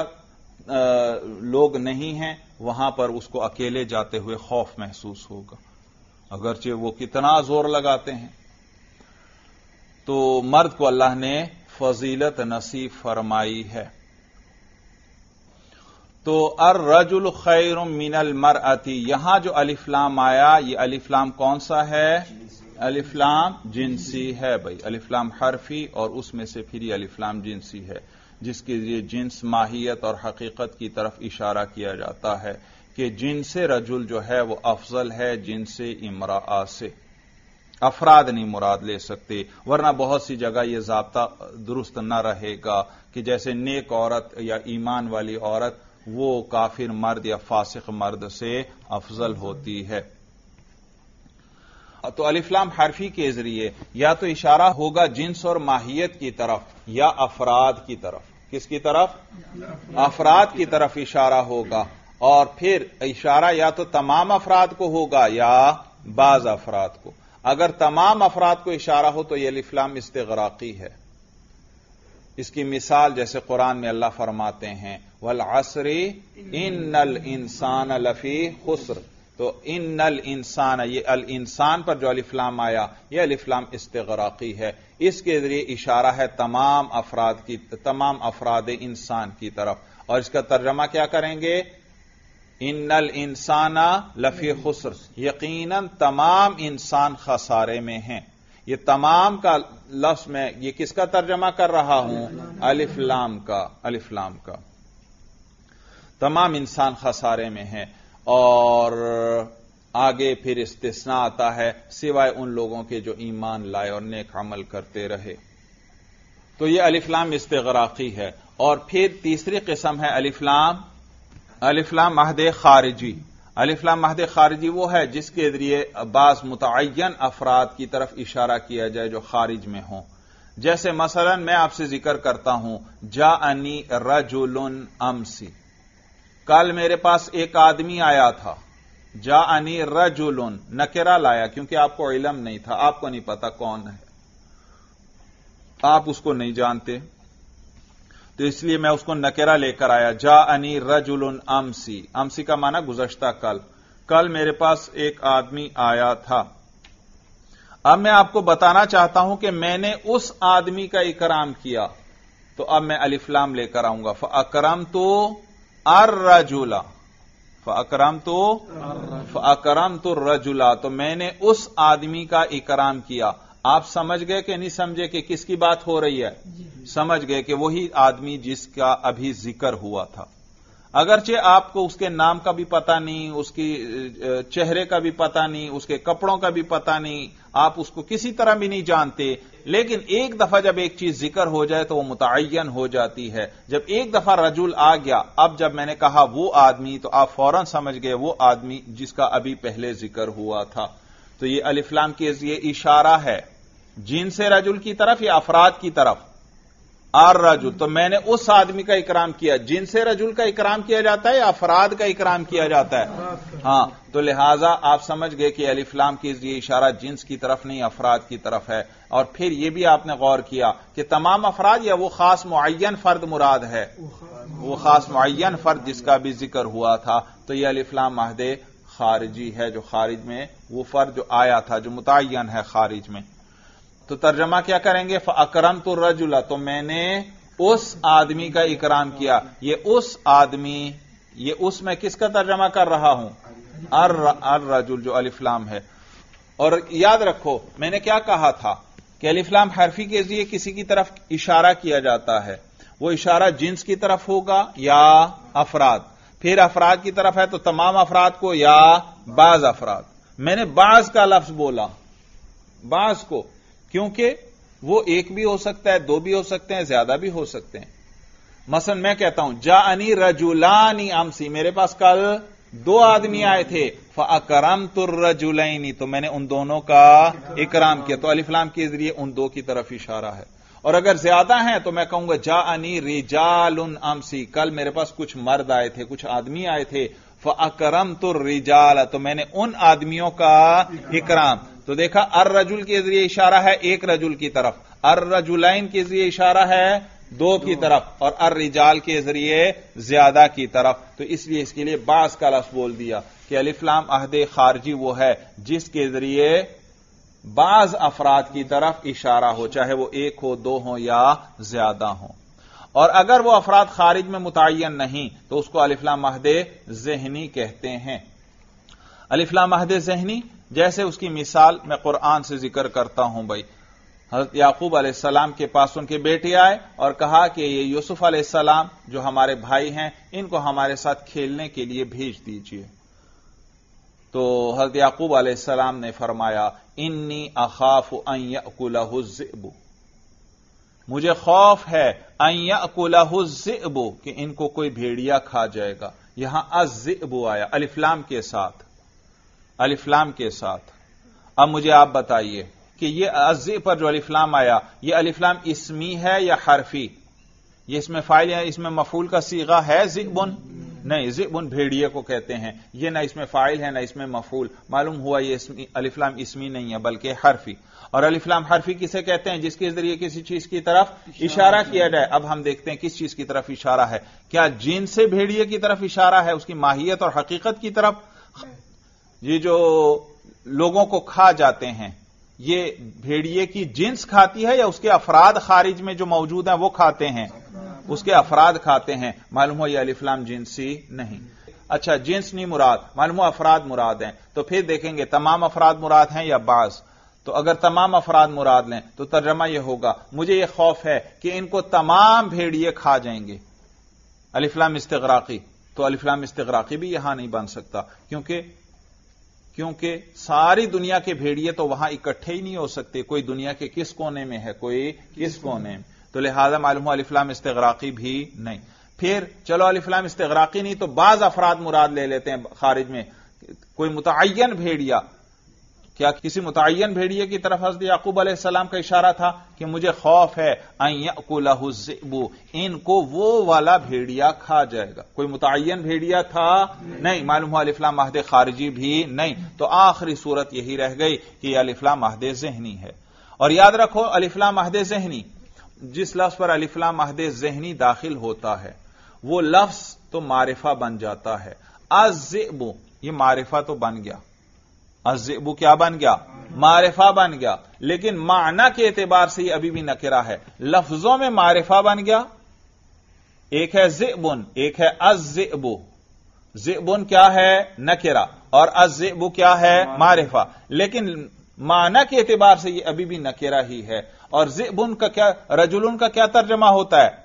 لوگ نہیں ہیں وہاں پر اس کو اکیلے جاتے ہوئے خوف محسوس ہوگا، اگرچہ وہ کتنا زور لگاتے ہیں. تو مرد کو اللہ نے فضیلت نصیب فرمائی ہے. تو الرجل خیر من المرأتی، یہاں جو الف لام آیا یہ الف لام کون سا ہے؟ الف لام جنسی ہے بھائی. الف لام حرفی اور اس میں سے پھر یہ الف لام جنسی ہے، جس کے لیے جنس ماہیت اور حقیقت کی طرف اشارہ کیا جاتا ہے کہ جنس رجل جو ہے وہ افضل ہے جنس امرأہ سے. افراد نہیں مراد لے سکتے، ورنہ بہت سی جگہ یہ ضابطہ درست نہ رہے گا کہ جیسے نیک عورت یا ایمان والی عورت وہ کافر مرد یا فاسق مرد سے افضل ہوتی ہے. تو الف لام حرفی کے ذریعے یا تو اشارہ ہوگا جنس اور ماہیت کی طرف یا افراد کی طرف. کس کی طرف؟ افراد کی طرف اشارہ ہوگا. اور پھر اشارہ یا تو تمام افراد کو ہوگا یا بعض افراد کو. اگر تمام افراد کو اشارہ ہو تو یہ الف لام استغراقی ہے. اس کی مثال جیسے قرآن میں اللہ فرماتے ہیں والعصر ان الانسان لفی خسر، تو ان الانسان، یہ الانسان پر جو الف لام آیا یہ الف لام استغراقی ہے، اس کے ذریعے اشارہ ہے تمام افراد انسان کی طرف، اور اس کا ترجمہ کیا کریں گے؟ ان الانسان لفی خسر، یقیناً تمام انسان خسارے میں ہیں۔ یہ تمام کا لفظ میں یہ کس کا ترجمہ کر رہا ہوں؟ الف لام کا تمام انسان خسارے میں ہیں، اور آگے پھر استثناء آتا ہے سوائے ان لوگوں کے جو ایمان لائے اور نیک عمل کرتے رہے۔ تو یہ الف لام استغراقی ہے۔ اور پھر تیسری قسم ہے الف لام مہد خارجی۔ الف لام مہد خارجی وہ ہے جس کے ذریعے بعض متعین افراد کی طرف اشارہ کیا جائے جو خارج میں ہوں، جیسے مثلا میں آپ سے ذکر کرتا ہوں جاءنی رجل امسی، کل میرے پاس ایک آدمی آیا تھا، جاءنی رجل نکرہ لایا کیونکہ آپ کو علم نہیں تھا، آپ کو نہیں پتا کون ہے، آپ اس کو نہیں جانتے، تو اس لیے میں اس کو نکرہ لے کر آیا۔ جاءنی رجل امسی کا معنی گزشتہ کل میرے پاس ایک آدمی آیا تھا۔ اب میں آپ کو بتانا چاہتا ہوں کہ میں نے اس آدمی کا اکرام کیا، تو اب میں الف لام لے کر آؤں گا، فاکرمت الرجل، تو میں نے اس آدمی کا اکرام کیا۔ آپ سمجھ گئے کہ نہیں سمجھے کہ کس کی بات ہو رہی ہے؟ سمجھ گئے کہ وہی آدمی جس کا ابھی ذکر ہوا تھا، اگرچہ آپ کو اس کے نام کا بھی پتہ نہیں، اس کی چہرے کا بھی پتہ نہیں، اس کے کپڑوں کا بھی پتہ نہیں، آپ اس کو کسی طرح بھی نہیں جانتے، لیکن ایک دفعہ جب ایک چیز ذکر ہو جائے تو وہ متعین ہو جاتی ہے۔ جب ایک دفعہ رجل آ گیا، اب جب میں نے کہا وہ آدمی، تو آپ فوراً سمجھ گئے وہ آدمی جس کا ابھی پہلے ذکر ہوا تھا۔ تو یہ الف لام کے ذریعے اشارہ ہے جنس رجل کی طرف یا افراد کی طرف؟ الرجل، تو میں نے اس آدمی کا اکرام کیا۔ جنس رجل کا اکرام کیا جاتا ہے یا افراد کا اکرام کیا جاتا ہے؟ ہاں، تو لہذا آپ سمجھ گئے کہ الف لام کے ذریعے اشارہ جنس کی طرف نہیں افراد کی طرف ہے۔ اور پھر یہ بھی آپ نے غور کیا کہ تمام افراد یا وہ خاص معین فرد مراد ہے؟ وہ خاص معین فرد جس کا بھی ذکر ہوا تھا، تو یہ الف لام مہد خارجی ہے، جو خارج میں وہ فرد جو آیا تھا جو متعین ہے خارج میں۔ تو ترجمہ کیا کریں گے؟ فاکرمت الرجل، تو میں نے اس آدمی کا اکرام کیا۔ یہ اس آدمی، یہ اس میں کس کا ترجمہ کر رہا ہوں؟ الرجل جو الف لام ہے۔ اور یاد رکھو میں نے کیا کہا تھا کہ الف لام حرفی کے ذریعے کسی کی طرف اشارہ کیا جاتا ہے، وہ اشارہ جنس کی طرف ہوگا یا افراد؟ پھر افراد کی طرف ہے تو تمام افراد کو یا بعض افراد؟ میں نے بعض کا لفظ بولا، بعض کو، کیونکہ وہ ایک بھی ہو سکتا ہے، دو بھی ہو سکتے ہیں، زیادہ بھی ہو سکتے ہیں۔ مثلا میں کہتا ہوں جاءنی رجلان امسی، میرے پاس کل دو آدمی آئے تھے، فاکرمت الرجلین، تو میں نے ان دونوں کا اکرام کیا۔ تو الف لام کے ذریعے ان دو کی طرف اشارہ ہے۔ اور اگر زیادہ ہیں تو میں کہوں گا جاءنی رجال امسی، کل میرے پاس کچھ مرد آئے تھے، کچھ آدمی آئے تھے، فاکرمت الرجال، تو میں نے ان آدمیوں کا اکرام۔ تو دیکھا الرجل کے ذریعے اشارہ ہے ایک رجل کی طرف، الرجلین کے ذریعے اشارہ ہے دو کی طرف، اور الرجال کے ذریعے زیادہ کی طرف۔ تو اس لیے اس کے لیے بعض کا لفظ بول دیا کہ الف لام عہد خارجی وہ ہے جس کے ذریعے بعض افراد کی طرف اشارہ ہو، چاہے وہ ایک ہو، دو ہو یا زیادہ ہوں۔ اور اگر وہ افراد خارج میں متعین نہیں تو اس کو الف لام عہد ذہنی کہتے ہیں۔ الف لام عہد ذہنی جیسے اس کی مثال میں قرآن سے ذکر کرتا ہوں بھائی، حضرت یعقوب علیہ السلام کے پاس ان کے بیٹے آئے اور کہا کہ یہ یوسف علیہ السلام جو ہمارے بھائی ہیں ان کو ہمارے ساتھ کھیلنے کے لیے بھیج دیجئے۔ تو حضرت یعقوب علیہ السلام نے فرمایا انی اخاف ان یأکلہ الذئب، مجھے خوف ہے ان یأکلہ الذئب، کہ ان کو کوئی بھیڑیا کھا جائے گا۔ یہاں الذئب آیا الف لام کے ساتھ، الف لام کے ساتھ۔ اب مجھے آپ بتائیے کہ یہ الذئب پر جو الف لام آیا یہ الف لام اسمی ہے یا حرفی؟ یہ اس میں فاعل یا اس میں مفعول کا صیغہ ہے ذئب؟ نہیں، ذئبن بھیڑیے کو کہتے ہیں. یہ نہ اس میں فاعل ہے نہ اس میں مفعول. معلوم ہوا یہ الف لام اسمی نہیں ہے بلکہ حرفی. اور الف لام حرفی کسے کہتے ہیں؟ جس کے ذریعے کسی چیز کی طرف اشارہ کیا جائے. اب ہم دیکھتے ہیں کس چیز کی طرف اشارہ ہے. کیا جن سے بھیڑیے کی طرف اشارہ ہے، اس کی ماہیت اور حقیقت کی طرف؟ یہ جو لوگوں کو کھا جاتے ہیں، یہ بھیڑیے کی جنس کھاتی ہے یا اس کے افراد خارج میں جو موجود ہیں وہ کھاتے ہیں؟ اس کے افراد کھاتے ہیں. معلوم ہو یہ الف لام جنسی نہیں. اچھا، جنس نہیں مراد، معلوم ہو افراد مراد ہیں. تو پھر دیکھیں گے تمام افراد مراد ہیں یا بعض. تو اگر تمام افراد مراد لیں تو ترجمہ یہ ہوگا مجھے یہ خوف ہے کہ ان کو تمام بھیڑیے کھا جائیں گے. الف لام استغراقی. تو الف لام استغراقی بھی یہاں نہیں بن سکتا کیونکہ ساری دنیا کے بھیڑیے تو وہاں اکٹھے ہی نہیں ہو سکتے. کوئی دنیا کے کس کونے میں ہے، کوئی کس کونے میں. تو لہذا معلوم ہو الف لام استغراقی بھی نہیں. پھر چلو الف لام استغراقی نہیں تو بعض افراد مراد لے لیتے ہیں خارج میں. کوئی متعین بھیڑیا، کیا کسی متعین بھیڑیے کی طرف حضرت یعقوب علیہ السلام کا اشارہ تھا کہ مجھے خوف ہے ان یأکلہ الذئب، ان کو وہ والا بھیڑیا کھا جائے گا؟ کوئی متعین بھیڑیا تھا؟ نہیں. معلوم ہوا الف لام عہد خارجی بھی نہیں. تو آخری صورت یہی رہ گئی کہ یہ الف لام عہد ذہنی ہے. اور یاد رکھو الف لام عہد ذہنی، جس لفظ پر الف لام عہد ذہنی داخل ہوتا ہے وہ لفظ تو معرفہ بن جاتا ہے. الذئب یہ معرفہ تو بن گیا، الذئب کیا بن گیا؟ معرفہ بن گیا. لیکن معنی کے اعتبار سے یہ ابھی بھی نکرہ ہے. لفظوں میں معرفہ بن گیا، ایک ہے ذئبن ایک ہے الذئب. ذئبن کیا ہے؟ نکرہ، اور الذئب کیا ہے؟ معرفہ. لیکن معنی کے اعتبار سے یہ ابھی بھی نکرہ ہی ہے. اور ذئبن کا کیا، رجلن کا کیا ترجمہ ہوتا ہے؟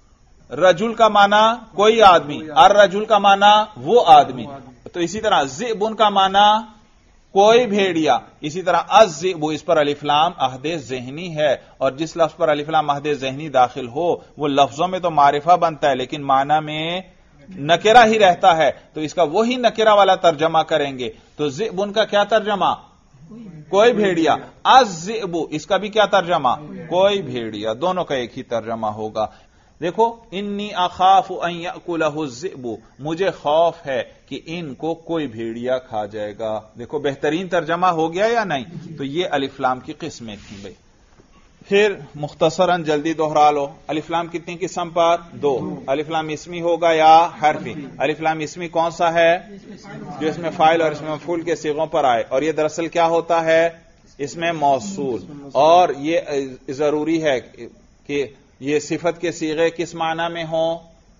رجل کا معنی کوئی آدمی، الرجل کا معنی وہ آدمی. تو اسی طرح ذئبن کا معنی کوئی بھیڑیا. اسی طرح الذئب اس پر الف لام عہد ذہنی ہے، اور جس لفظ پر الف لام عہد ذہنی داخل ہو وہ لفظوں میں تو معرفہ بنتا ہے لیکن معنی میں نکرہ ہی رہتا ہے. تو اس کا وہی نکرہ والا ترجمہ کریں گے. تو ذئب کا کیا ترجمہ؟ کوئی بھیڑیا. الذئب اس کا بھی کیا ترجمہ؟ کوئی بھیڑیا. دونوں کا ایک ہی ترجمہ ہوگا. دیکھو انی اخاف ان یأکلہ الذئب، مجھے خوف ہے کہ ان کو کوئی بھیڑیا کھا جائے گا. دیکھو بہترین ترجمہ ہو گیا یا نہیں؟ تو یہ الف لام کی قسمیں تھیں بھائی. پھر مختصراً جلدی دوہرا لو. الف لام کتنی قسم پر؟ دو. الف لام اسمی ہوگا یا حرفی؟ الف لام اسمی کون سا ہے؟ جو اس میں فاعل اور اس میں مفعول کے صیغوں پر آئے. اور یہ دراصل کیا ہوتا ہے؟ اس میں موصول. اور یہ ضروری ہے کہ یہ صفت کے صیغے کس معنی میں ہوں؟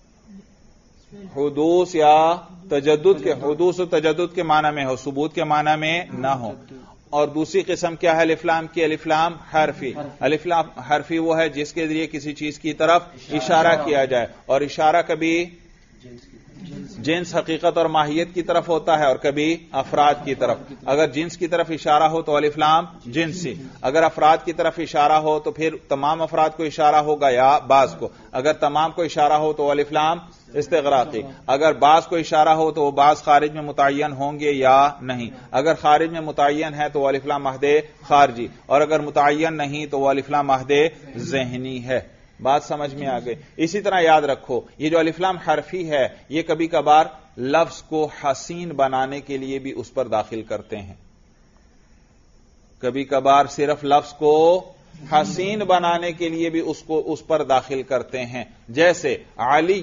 حدوث یا تجدد کے، حدوث و تجدد کے معنی میں ہو، ثبوت کے معنی میں نہ ہو. اور دوسری قسم کیا ہے الف لام کی؟ الف لام حرفی. الف لام حرفی وہ ہے جس کے ذریعے کسی چیز کی طرف اشارہ کیا جائے، اور اشارہ کبھی جنس حقیقت اور ماہیت کی طرف ہوتا ہے اور کبھی افراد کی طرف. اگر جنس کی طرف اشارہ ہو تو الف لام جنسی، اگر افراد کی طرف اشارہ ہو تو پھر تمام افراد کو اشارہ ہوگا یا بعض کو. اگر تمام کو اشارہ ہو تو الف لام استغراقی. اگر بعض کو اشارہ ہو تو وہ بعض خارج میں متعین ہوں گے یا نہیں. اگر خارج میں متعین ہے تو وہ الف لام عہد خارجی، اور اگر متعین نہیں تو وہ الف لام عہد ذہنی ہے. بات سمجھ میں آ گئی. اسی طرح یاد رکھو یہ جو الف لام حرفی ہے یہ کبھی کبھار لفظ کو حسین بنانے کے لیے بھی اس پر داخل کرتے ہیں. کبھی کبھار صرف لفظ کو حسین بنانے کے لیے بھی اس پر داخل کرتے ہیں. جیسے علی،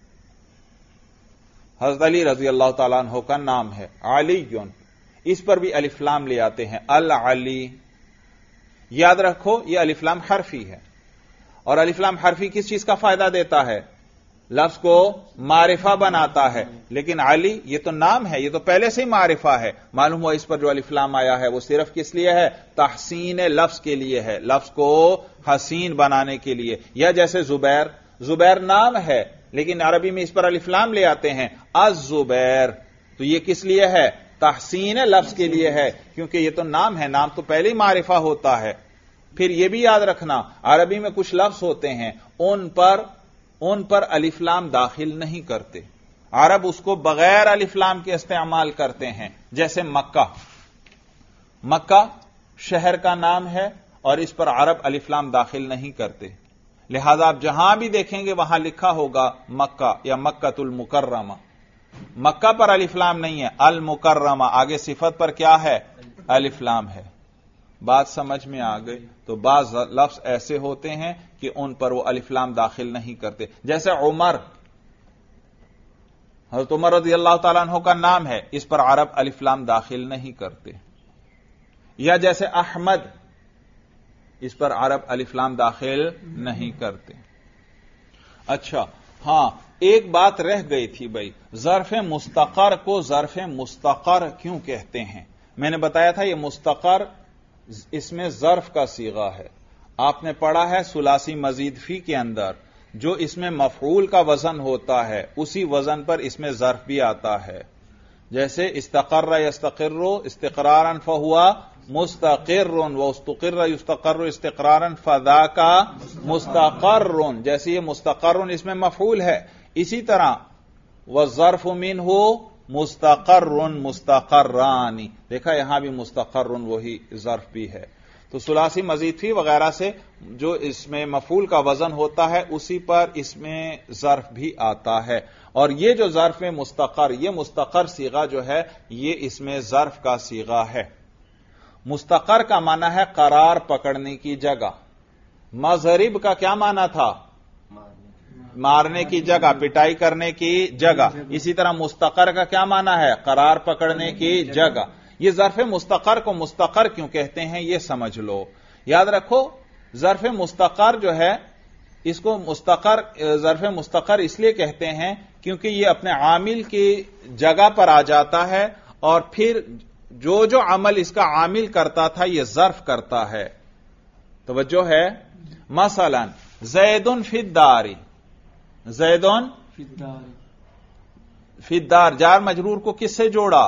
حضرت علی رضی اللہ تعالیٰ عنہ کا نام ہے علی، اس پر بھی الف لام لے آتے ہیں العلی. یاد رکھو یہ الف لام حرفی ہے. اور الف لام حرفی کس چیز کا فائدہ دیتا ہے؟ لفظ کو معرفہ بناتا ہے. لیکن علی یہ تو نام ہے، یہ تو پہلے سے ہی معرفہ ہے. معلوم ہوا اس پر جو الف لام آیا ہے وہ صرف کس لیے ہے؟ تحسین لفظ کے لیے ہے، لفظ کو حسین بنانے کے لیے. یا جیسے زبیر، زبیر نام ہے لیکن عربی میں اس پر الف لام لے آتے ہیں الزبیر. تو یہ کس لیے ہے؟ تحسین لفظ کے لیے ہے، کیونکہ یہ تو نام ہے، نام تو پہلے ہی معرفہ ہوتا ہے. پھر یہ بھی یاد رکھنا عربی میں کچھ لفظ ہوتے ہیں ان پر الف لام داخل نہیں کرتے. عرب اس کو بغیر الف لام کے استعمال کرتے ہیں. جیسے مکہ، مکہ شہر کا نام ہے اور اس پر عرب الف لام داخل نہیں کرتے. لہذا آپ جہاں بھی دیکھیں گے وہاں لکھا ہوگا مکہ یا مکۃ المکرمہ. مکہ پر الف لام نہیں ہے، المکرمہ آگے صفت پر کیا ہے؟ الف لام ہے۔ بات سمجھ میں آ گئی؟ تو بعض لفظ ایسے ہوتے ہیں کہ ان پر وہ الف لام داخل نہیں کرتے، جیسے عمر، حضرت عمر رضی اللہ تعالیٰ عنہ کا نام ہے، اس پر عرب الف لام داخل نہیں کرتے، یا جیسے احمد، اس پر عرب الف لام داخل نہیں کرتے۔ اچھا ہاں، ایک بات رہ گئی تھی بھائی، ظرف مستقر کو ظرف مستقر کیوں کہتے ہیں؟ میں نے بتایا تھا یہ مستقر اس میں ظرف کا صیغہ ہے۔ آپ نے پڑھا ہے ثلاثی مزید فی کے اندر جو اس میں مفعول کا وزن ہوتا ہے اسی وزن پر اس میں ظرف بھی آتا ہے، جیسے استقر یستقر استقرارا فہوا مستقر واستقر یستقر استقرارا فذاک مستقر، جیسے یہ مستقر اس میں مفعول ہے، اسی طرح والظرف منہ مستقر مستقران، دیکھا یہاں بھی مستقر وہی ظرف بھی ہے۔ تو ثلاثی مزید فی وغیرہ سے جو اس میں مفعول کا وزن ہوتا ہے اسی پر اس میں ظرف بھی آتا ہے، اور یہ جو ظرف مستقر، یہ مستقر صیغہ جو ہے یہ اس میں ظرف کا صیغہ ہے۔ مستقر کا معنی ہے قرار پکڑنے کی جگہ۔ مضرب کا کیا معنی تھا؟ مارنے کی جگہ، پٹائی کرنے کی جگہ۔ اسی طرح مستقر کا کیا معنی ہے؟ قرار پکڑنے کی جگہ۔ یہ ظرف مستقر کو مستقر کیوں کہتے ہیں یہ سمجھ لو، یاد رکھو۔ ظرف مستقر جو ہے اس کو ظرف مستقر اس لیے کہتے ہیں کیونکہ یہ اپنے عامل کی جگہ پر آ جاتا ہے، اور پھر جو عمل اس کا عامل کرتا تھا یہ ظرف کرتا ہے۔ توجہ ہے؟ مثلا زید فی الدار، زید فی الدار جار مجرور کو کس سے جوڑا؟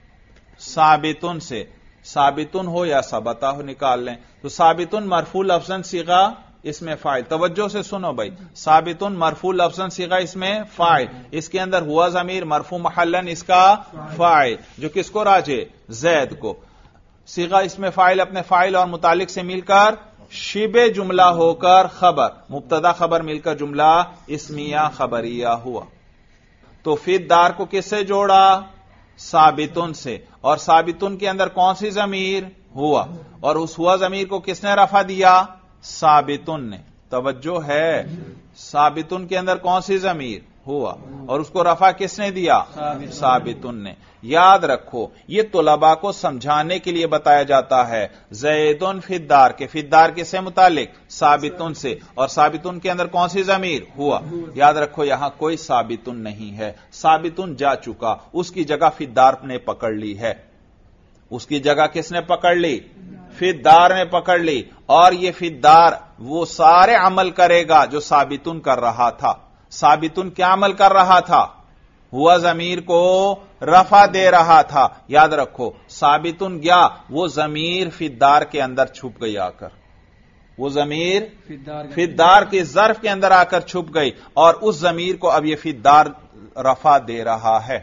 ثابتن سے، ثابتن ہو یا ثبتا ہو نکال لیں، تو ثابتن مرفوع لفظاً صیغہ اس میں فاعل، توجہ سے سنو بھائی، ثابتن مرفوع لفظاً صیغہ اس میں فاعل، اس کے اندر ہوا ضمیر مرفوع محلاً اس کا فاعل، جو کس کو راجع؟ زید کو۔ صیغہ اس میں فاعل اپنے فاعل اور متعلق سے مل کر شبہ جملہ ہو کر خبر، مبتدا خبر مل کر جملہ اسمیہ خبریہ ہوا۔ تو فی الدار کو کس سے جوڑا؟ ثابتن سے، اور ثابتن کے اندر کون سی ضمیر؟ ہوا، اور اس ہوا ضمیر کو کس نے رفع دیا؟ ثابتن نے۔ توجہ ہے؟ ثابتن کے اندر کون سی ضمیر؟ ہوا، اور اس کو رفع کس نے دیا؟ ثابتن نے۔ یاد رکھو یہ طلباء کو سمجھانے کے لیے بتایا جاتا ہے، زیدن فی الدار کے فی الدار کس سے متعلق؟ ثابتن سے، اور ثابتن کے اندر کون سی ضمیر؟ ہوا۔ یاد رکھو یہاں کوئی ثابتن نہیں ہے، ثابتن جا چکا، اس کی جگہ فی الدار نے پکڑ لی ہے۔ اس کی جگہ کس نے پکڑ لی؟ فی الدار نے پکڑ لی، اور یہ فی الدار وہ سارے عمل کرے گا جو ثابتن کر رہا تھا۔ ثابتن کیا عمل کر رہا تھا؟ ہوا ضمیر کو رفع دے رہا تھا۔ یاد رکھو ثابتن گیا، وہ ضمیر فی الدار کے اندر چھپ گئی آ کر، وہ ضمیر فی الدار کے ظرف کے اندر آ کر چھپ گئی، اور اس ضمیر کو اب یہ فی الدار رفع دے رہا ہے۔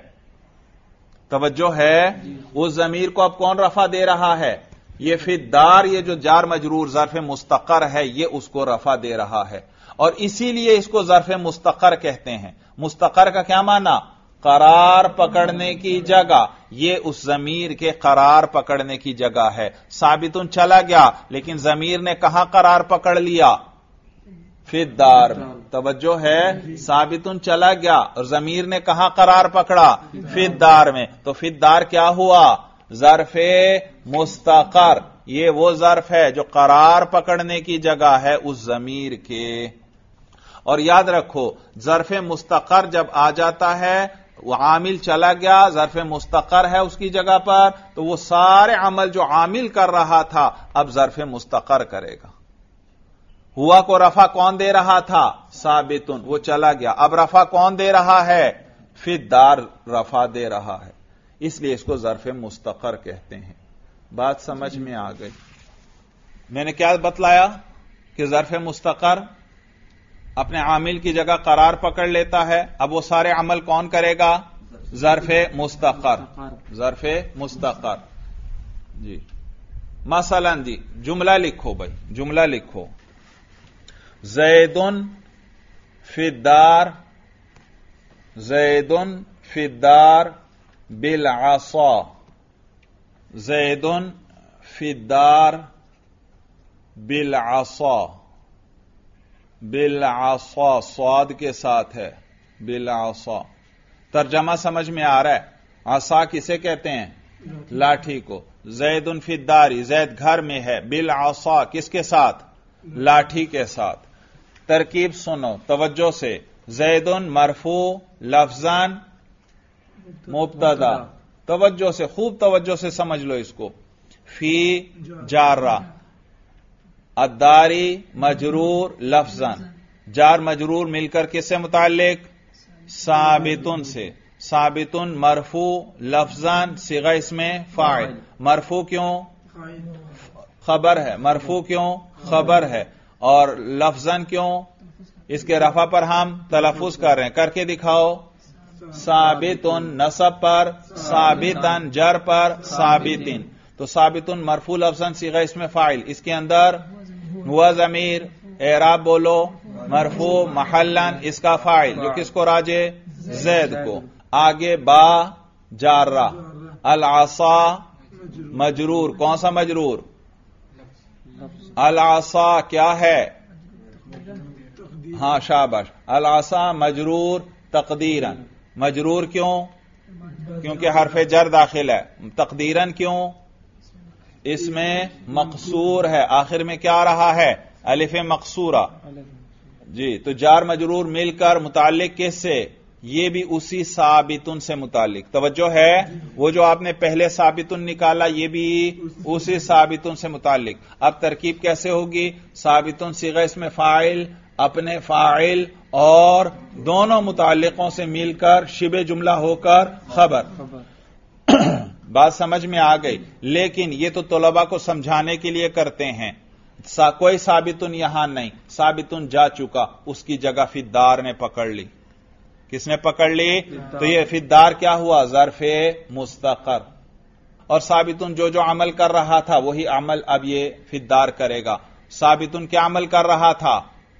توجہ ہے؟ اس ضمیر کو اب کون رفع دے رہا ہے؟ یہ فی الدار، یہ جو جار مجرور ظرف مستقر ہے یہ اس کو رفع دے رہا ہے، اور اسی لیے اس کو ظرف مستقر کہتے ہیں۔ مستقر کا کیا معنی؟ قرار پکڑنے کی جگہ، یہ اس ضمیر کے قرار پکڑنے کی جگہ ہے۔ ثابتن چلا گیا لیکن ضمیر نے کہاں قرار پکڑ لیا؟ فی الدار میں۔ توجہ ہے؟ ثابتن چلا گیا اور ضمیر نے کہاں قرار پکڑا؟ فی الدار میں۔ تو فی الدار کیا ہوا؟ ظرف مستقر، یہ وہ ظرف ہے جو قرار پکڑنے کی جگہ ہے اس ضمیر کے۔ اور یاد رکھو ظرف مستقر جب آ جاتا ہے، وہ عامل چلا گیا، ظرف مستقر ہے اس کی جگہ پر، تو وہ سارے عمل جو عامل کر رہا تھا اب ظرف مستقر کرے گا۔ ہوا کو رفع کون دے رہا تھا؟ ثابتن، وہ چلا گیا، اب رفع کون دے رہا ہے؟ فی الدار رفع دے رہا ہے، اس لیے اس کو ظرف مستقر کہتے ہیں۔ بات سمجھ میں آ گئی؟ میں نے کیا بتلایا کہ ظرف مستقر اپنے عامل کی جگہ قرار پکڑ لیتا ہے، اب وہ سارے عمل کون کرے گا؟ ظرف مستقر، ظرف مستقر۔ جی مثلا جی جملہ لکھو بھائی، جملہ لکھو، زیدن فی الدار، زیدن फिद्दार बिलआसा, ज़ैदुन फिद्दार बिलआसा, बिलआसा स्वाद के साथ है, बिलआसा। तर्जमा समझ में आ रहा है? आसा किसे कहते हैं? लाठी को। ज़ैदुन फिद्दारी, ज़ैद घर में है, बिलआसा किसके साथ? लाठी के साथ। तरकीब सुनो तवज्जो से। ज़ैदुन मरफू लफ्ज़न मुब्तदा, तवज्जो से, खूब तवज्जो से समझ लो इसको। फी जारा, अद्दारी मजरूर लफ्ज़न, जार मजरूर मिलकर किससे मुताल्लिक? साबितुन से। साबितुन मरफू लफ्ज़न सिगा इसमें फाइल, मरफू क्यों? खबर है, मरफू क्यों? खबर है। और लफ्ज़न क्यों? इसके रफा पर हम तलफ़ुज़ कर रहे हैं, करके दिखाओ। साबितुन नसब पर, साबितन जर पर, साबितिन। तो साबितुन मरफू लफ्ज़न सिगा इसमें फाइल, इसके अंदर हुआ ज़मीर, एराब बोलो, मरफू महल्लन इसका फाइल, जो किसको राजे? ज़ैद को। आगे बा जारा, अल आसा मजरूर, कौन सा मजरूर? अल आसा क्या है? हां शाबाश, अल आसा मजरूर तकदीरन। मजरूर क्यों? क्योंकि हरफे जर दाखिल है। तकदीरन क्यों? इसमें मकसूर है, आखिर में क्या आ रहा है? अलिफ मकसूरा जी। तो जार मजरूर मिलकर मुताल्लिक किससे? ये भी उसी साबितुन से मुताल्लिक। तवज्जो है? वो जो आपने पहले साबितुन निकाला, ये भी उसी साबितुन से मुताल्लिक। अब तरकीब कैसे होगी? साबितुन सिगा इसमें फाइल, अपने फाइल और दोनों मुताल्लिकों से मिलकर शिबे जुमला होकर खबर। बात समझ में आ गई? लेकिन ये तो तलबा को समझाने के लिए करते हैं। कोई साबितुन यहां नहीं, साबितुन जा चुका, उसकी जगह फिद्दार ने पकड़ ली। किसने पकड़ ली? तो ये फिद्दार क्या हुआ? ज़र्फ़े मुस्तक़र। और साबितुन जो जो अमल कर रहा था वही अमल अब ये फिद्दार करेगा। साबितुन क्या अमल कर रहा था?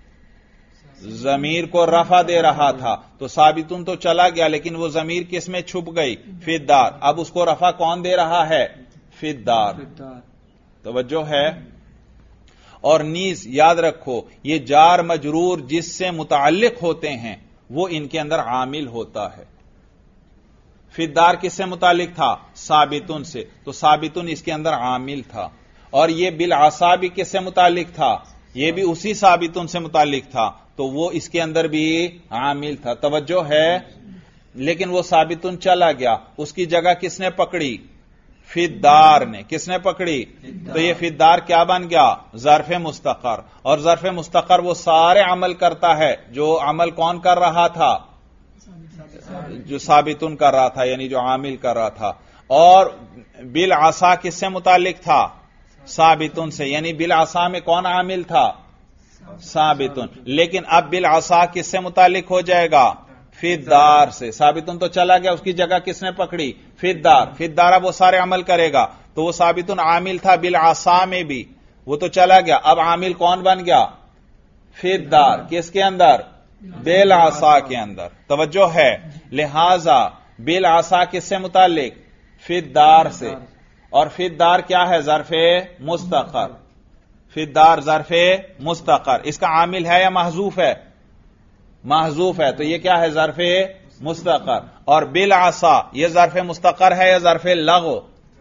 जमीर को रफा दे रहा था। तो साबितुन तो चला गया, लेकिन वो जमीर किस में छुप गई? फिद्दार। अब उसको रफा कौन दे रहा है? फिद्दार। तवज्जो है? और नीज याद रखो, ये जार मजरूर जिससे मुताल्लिक होते हैं वो इनके अंदर आमिल होता है। फिद्दार किससे मुताल्लिक था? साबितुन से। तो साबितुन इसके अंदर आमिल था। और ये बिल आसा भी किससे मुताल्लिक था? ये भी उसी साबितुन से मुताल्लिक था, तो वो इसके अंदर भी आमिल था। तवज्जो है? लेकिन वो साबितुन चला गया, उसकी जगह किसने पकड़ी? फिद्दार ने। किसने पकड़ी? तो ये फिद्दार क्या बन गया? ज़र्फ़े मुस्तक़र। और ज़र्फ़े मुस्तक़र वो सारे अमल करता है जो अमल कौन कर रहा था? जो साबितुन कर रहा था, यानी जो आमिल कर रहा था। और बिल आसा किससे मुताल्लिक था? साबितुन से। यानी बिल आसा में कौन आमिल था? साबितुन। लेकिन अब बिल आसा किससे मुताल्लिक हो जाएगा? फिद्दार से। साबितुन तो चला गया, उसकी जगह किसने पकड़ी? फिद्दार। फिद्दार अब वो सारे अमल करेगा। तो वो साबितुन आमिल था बिल आसा में भी, वो तो चला गया। अब आमिल कौन बन गया? फिद्दार। किसके अंदर? बिल आसा के अंदर। तवज्जो है? लिहाजा बिल आसा किससे मुताल्लिक? फिद्दार से। और फिद्दार क्या है? ज़र्फ़े मुस्तक़र। फिद्दार ज़र्फ़े मुस्तक़र। इसका आमिल है या महजूफ है? महजूफ है। तो ये क्या है? ज़र्फ़े मुस्तक़र। और बिल आसा ये ज़र्फ़े मुस्तक़र है या ज़र्फ़े लगव?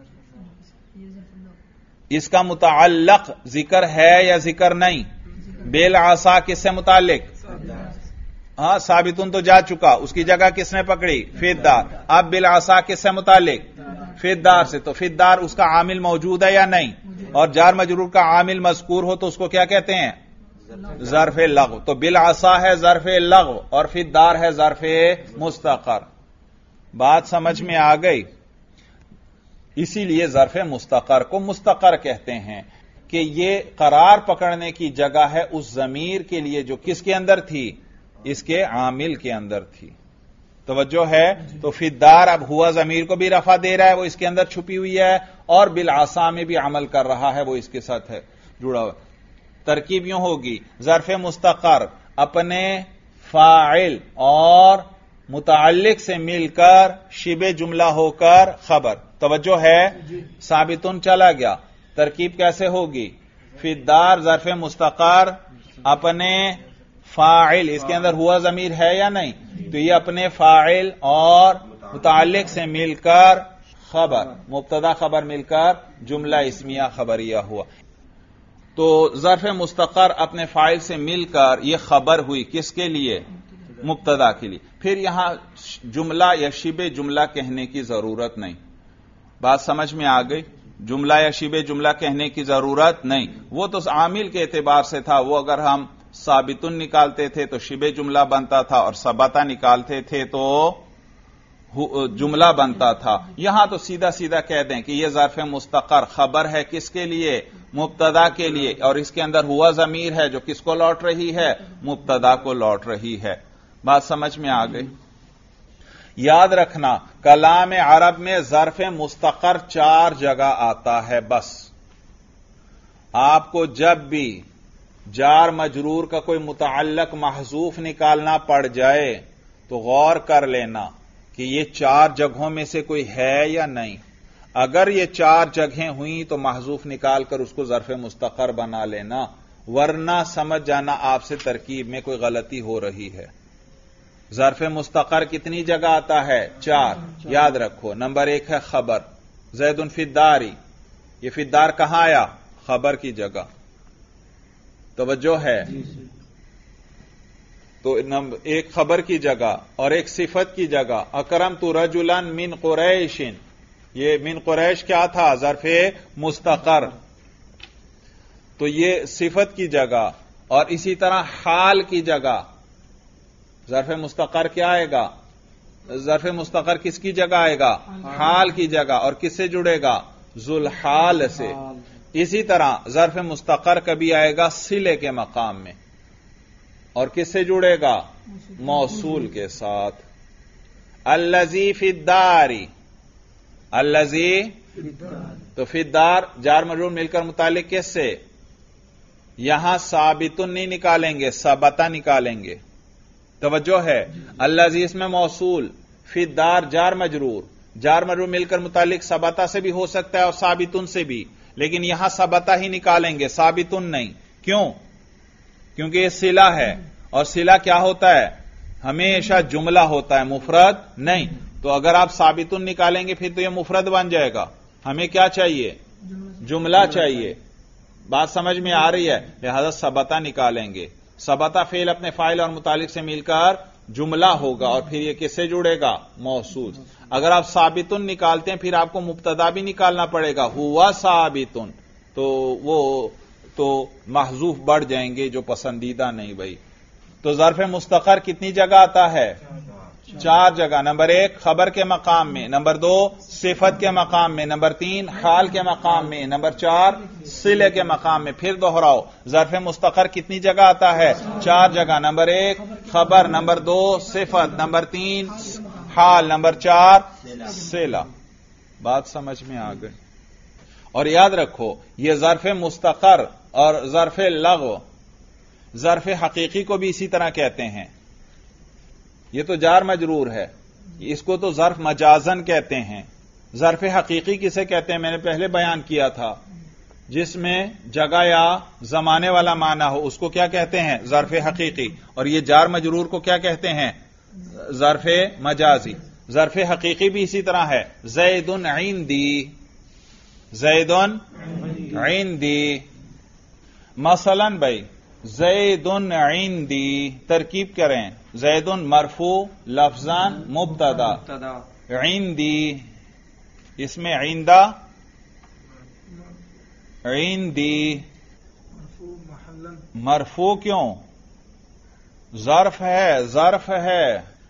इसका मुतअल्लिक़ जिक्र है या जिक्र नहीं? बिल आसा किससे मुताल्लिक? हां, साबितुन तो जा चुका, उसकी जगह किसने पकड़ी? फिद्दार। अब बिल आसा किससे मुताल्लिक? फिद्दार से। तो फिद्दार उसका आमिल मौजूद है या नहीं? और जार मजरूर का आमिल मज़कूर हो तो उसको क्या कहते हैं? ज़र्फ़े लगव। तो बिल आसा है ज़र्फ़े लगव और फिद्दार है ज़र्फ़े मुस्तक़र। बात समझ में आ गई? इसीलिए ज़र्फ़े मुस्तक़र को मुस्तक़र कहते हैं कि ये करार पकड़ने की जगह है उस ज़मीर के लिए जो किसके अंदर थी? इसके आमिल के अंदर थी। तवज्जो है? तो फिद्दार अब हुआ ज़मीर को भी रफा दे रहा है, वो इसके अंदर छुपी हुई है, और बिल आसा में भी अमल कर रहा है, वो इसके साथ है जुड़ा हुआ। तरकीब यूं होगी, ज़र्फ़े मुस्तक़र अपने फाइल और متعلق سے مل کر شبہ جملہ ہو کر خبر. توجہ ہے؟ ثابتن چلا گیا. ترکیب کیسے ہوگی؟ فی الدار ظرف مستقر اپنے فاعل، اس کے اندر ہوا ضمیر ہے یا نہیں؟ تو یہ اپنے فاعل اور متعلق سے مل کر خبر، مبتدا خبر مل کر جملہ اسمیہ خبریہ ہوا. تو ظرف مستقر اپنے فاعل سے مل کر یہ خبر ہوئی، کس کے لیے؟ مبتدا کے لیے. پھر یہاں جملہ یا شبہ جملہ کہنے کی ضرورت نہیں. بات سمجھ میں آ گئی؟ جملہ یا شبہ جملہ کہنے کی ضرورت نہیں. وہ تو عامل کے اعتبار سے تھا، وہ اگر ہم ثابتن نکالتے تھے تو شبہ جملہ بنتا تھا، اور ثبتا نکالتے تھے تو جملہ بنتا تھا. یہاں تو سیدھا سیدھا کہہ دیں کہ یہ ظرف مستقر خبر ہے، کس کے لیے؟ مبتدا کے لیے، اور اس کے اندر ہوا ضمیر ہے جو کس کو لوٹ رہی ہے؟ مبتدا کو لوٹ رہی ہے. بات سمجھ میں آ گئی؟ یاد رکھنا کلام عرب میں ظرف مستقر 4 جگہ آتا ہے بس. آپ کو جب بھی جار مجرور کا کوئی متعلق محذوف نکالنا پڑ جائے تو غور کر لینا کہ یہ 4 جگہوں میں سے کوئی ہے یا نہیں. اگر یہ 4 جگہیں ہوئیں تو محذوف نکال کر اس کو ظرف مستقر بنا لینا، ورنہ سمجھ جانا آپ سے ترکیب میں کوئی غلطی ہو رہی ہے. ظرف مستقر کتنی جگہ آتا ہے؟ 4. یاد رکھو. نمبر 1 ہے خبر، زید فی الداری. یہ فی الدار کہاں آیا؟ خبر کی جگہ. توجہ ہے؟ تو ایک خبر کی جگہ اور ایک صفت کی جگہ. اکرمت رجلا من قریش، یہ من قریش کیا تھا؟ ظرف مستقر. تو یہ صفت کی جگہ. اور اسی طرح حال کی جگہ. ظرف مستقر کیا آئے گا؟ ظرف مستقر کس کی جگہ آئے گا؟ حال کی جگہ. اور کس سے جڑے گا؟ ذوالحال سے. اسی طرح ظرف مستقر کبھی آئے گا صلے کے مقام میں، اور کس سے جڑے گا؟ موصول کے ساتھ. الذی فی الداری، الذی، تو فی الدار جار مجرور مل کر متعلق کس سے؟ یہاں ثابتن نہیں نکالیں گے، ثبتا نکالیں گے. توجہ ہے؟ الذی اس میں موصول، فی الدار جار مجرور مل کر متعلق ثبتا سے بھی ہو سکتا ہے اور ثابتن سے بھی، لیکن یہاں ثبتا ہی نکالیں گے، ثابتن نہیں. کیوں؟ کیونکہ یہ صلہ ہے، اور صلہ کیا ہوتا ہے؟ ہمیشہ جملہ ہوتا ہے، مفرد نہیں. تو اگر آپ ثابتن نکالیں گے پھر تو یہ مفرد بن جائے گا. ہمیں کیا چاہیے؟ جملہ چاہیے. بات سمجھ میں آ رہی ہے؟ لہذا ثبتا نکالیں گے. ثبتا فعل اپنے فاعل اور متعلق سے مل کر جملہ ہوگا، اور پھر یہ کس سے جڑے گا؟ موصول. اگر آپ ثابتن نکالتے ہیں پھر آپ کو مبتدا بھی نکالنا پڑے گا، ہوا ثابتن، تو وہ تو محذوف بڑھ جائیں گے جو پسندیدہ نہیں بھائی. تو ظرف مستقر کتنی جگہ آتا ہے؟ 4 جگہ. نمبر 1 خبر کے مقام میں، نمبر 2 صفت کے مقام میں، نمبر 3 حال کے مقام میں، نمبر 4 صلے کے مقام میں. پھر دوہراؤ، ظرف مستقر کتنی جگہ آتا ہے؟ 4 جگہ. نمبر 1 خبر، نمبر 2 صفت، نمبر 3 حال، نمبر 4 صلہ. بات سمجھ میں آ گئی؟ اور یاد رکھو یہ ظرف مستقر اور ظرف لغو، ظرف حقیقی کو بھی اسی طرح کہتے ہیں. یہ تو جار مجرور ہے، اس کو تو ظرف مجازن کہتے ہیں. ظرف حقیقی کسے کہتے ہیں؟ میں نے پہلے بیان کیا تھا، جس میں جگہ یا زمانے والا معنی ہو اس کو کیا کہتے ہیں؟ ظرف حقیقی. اور یہ جار مجرور کو کیا کہتے ہیں؟ ظرف مجازی. ظرف حقیقی بھی اسی طرح ہے. زید عندی، زید عندی. مثلا بھائی زید عندی ترکیب کریں، زید مرفوع لفظان مبتدا، عندی اس میں عندہ، عندی مرفوع کیوں؟ ظرف ہے، ظرف ہے.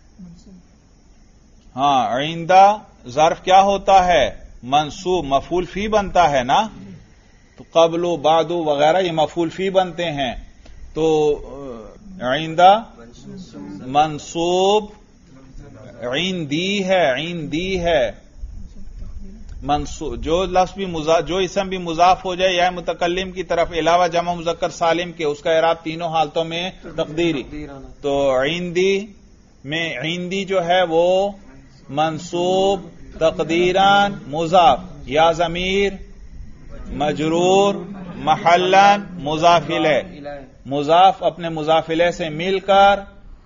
ہاں عندہ ظرف کیا ہوتا ہے؟ منصوب، مفعول فی بنتا ہے نا. تو قبل و بعد وغیرہ یہ مفعول فی بنتے ہیں. تو عندہ منصوب، عندی ہے، عندی ہے منصوب. جو لفظ بھی جو اسم بھی مضاف ہو جائے یا متکلم کی طرف علاوہ جمع مذکر سالم کے، اس کا اعراب تینوں حالتوں میں تقدیری. تو عندی میں عندی جو ہے وہ منصوب تقدیراً مضاف یا ضمیر مجرور محلاً مضاف الیہ، مضاف اپنے مضاف الیہ سے مل کر،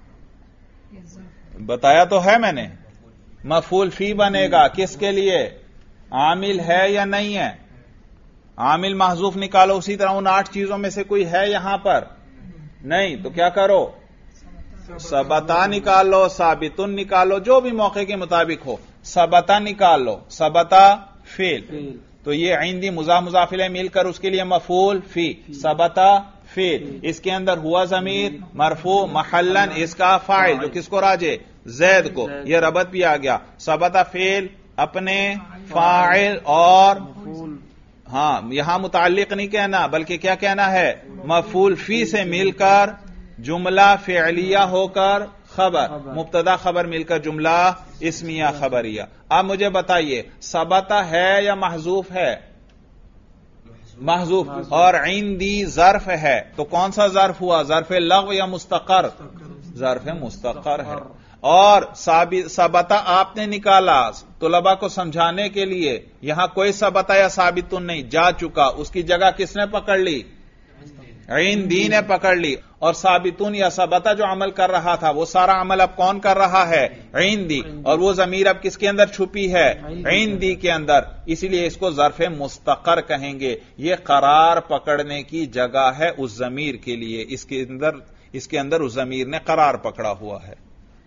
بتایا تو ہے میں نے، مفعول فی بنے گا کس کے لیے؟ عامل ہے یا نہیں ہے؟ عامل محذوف نکالو، اسی طرح ان 8 چیزوں میں سے کوئی ہے یہاں پر نہیں، تو کیا کرو؟ ثبتا نکال لو، ثابتن نکالو، جو بھی موقع کے مطابق ہو، ثبتا نکال لو، ثبتا فعل، تو یہ عندی مضاف الیہ مل کر اس کے لیے مفعول فی، ثبتا فعل، اس کے اندر ہوا ضمیر مرفوع محلاً اس کا فاعل جو کس کو راجع؟ زید کو، یہ ربط بھی آ گیا، ثبتا فعل اپنے فاعل اور ہاں یہاں متعلق نہیں کہنا بلکہ کیا کہنا ہے؟ مفعول فی سے مل کر جملہ فعلیہ ہو کر خبر، مبتدا خبر مل کر جملہ اسمیہ خبریہ۔ اب مجھے بتائیے ثبتا ہے یا محذوف ہے؟ محذوف، اور عندی ظرف ہے، تو کون سا ظرف ہوا؟ ظرف لغو یا مستقر؟ ظرف مستقر ہے۔ اور ثبتا آپ نے نکالا طلباء کو سمجھانے کے لیے، یہاں کوئی ثبتا یا ثابتن نہیں، جا چکا، اس کی جگہ کس نے پکڑ لی؟ عندی نے پکڑ لی، اور ثابتون یا ثبتا جو عمل کر رہا تھا وہ سارا عمل اب کون کر رہا ہے؟ عندی، اور وہ ضمیر اب کس کے اندر چھپی ہے؟ عندی کے اندر، اسی لیے اس کو ظرف مستقر کہیں گے، یہ قرار پکڑنے کی جگہ ہے اس ضمیر کے لیے، اس کے اندر اس ضمیر نے قرار پکڑا ہوا ہے۔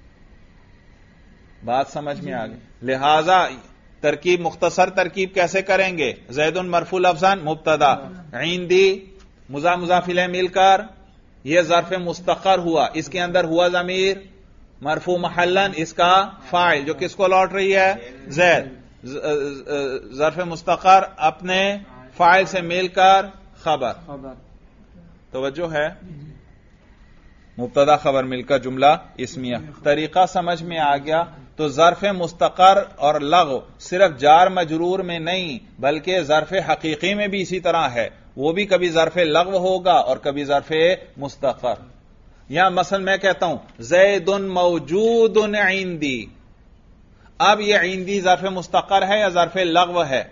بات سمجھ میں آ گئی؟ لہذا ترکیب مختصر ترکیب کیسے کریں گے؟ زید مرفوع لفظاً مبتدا، عندی مضاف الیہ مل کر یہ ظرف مستقر ہوا، اس کے اندر ہوا ضمیر مرفوع محلاً اس کا فاعل جو کس کو لوٹ رہی ہے؟ زید، ظرف مستقر اپنے فاعل سے مل کر خبر، توجہ ہے؟ مبتدا خبر مل کر جملہ اسمیہ۔ طریقہ سمجھ میں آ گیا؟ تو ظرف مستقر اور لغو صرف جار مجرور میں نہیں بلکہ ظرف حقیقی میں بھی اسی طرح ہے، وہ بھی کبھی ظرف لغو ہوگا اور کبھی ظرف مستقر۔ یا مثلا میں کہتا ہوں زید موجود عندی، اب یہ عندی ظرف مستقر ہے یا ظرف لغو ہے؟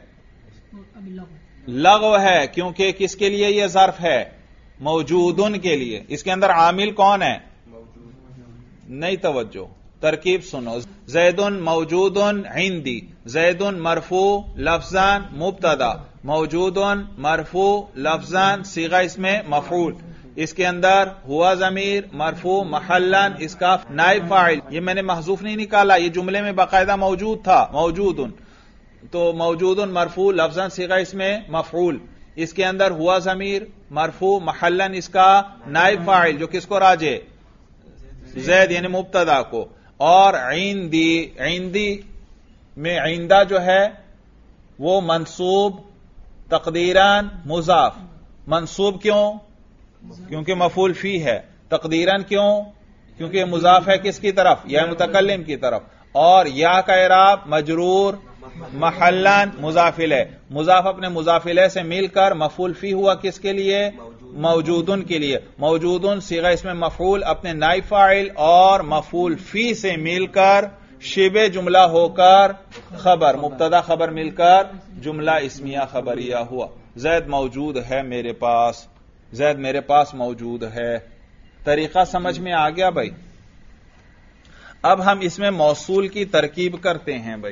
لغو ہے، کیونکہ کس کے لیے یہ ظرف ہے؟ موجودن کے لیے۔ اس کے اندر عامل کون ہے؟ نہیں توجہ، ترکیب سنو، زید موجود عندی، زید مرفوع لفظاً مبتدا، موجود مرفوع لفظاً صیغہ اس میں مفعول، اس کے اندر ہوا ضمیر مرفوع محلاً اس کا نائب فاعل، یہ میں نے محذوف نہیں نکالا، یہ جملے میں باقاعدہ موجود تھا، موجود، تو موجود مرفوع لفظاً صیغہ اس میں مفعول، اس کے اندر ہوا ضمیر مرفوع محلاً اس کا نائب فاعل جو کس کو راجع؟ زید یعنی مبتدا کو، اور عندی میں عندہ جو ہے وہ منصوب تقدیراً مضاف، منصوب کیوں؟ کیونکہ مفعول فی ہے، تقدیراً کیوں؟ کیونکہ یہ مضاف ہے کس کی طرف؟ یا متکلم کی طرف، اور یا کا اعراب مجرور محلاً مضاف الیہ، مضاف اپنے مضاف الیہ سے مل کر مفعول فی ہوا کس کے لیے؟ موجودن کے لیے، موجودن صیغہ اس میں مفعول اپنے نائب فاعل اور مفعول فی سے مل کر شبہ جملہ ہو کر خبر، مبتدا خبر مل کر جملہ اسمیہ خبریہ ہوا۔ زید موجود ہے میرے پاس، زید میرے پاس موجود ہے۔ طریقہ سمجھ میں آ گیا بھائی؟ اب ہم اس میں موصول کی ترکیب کرتے ہیں بھائی،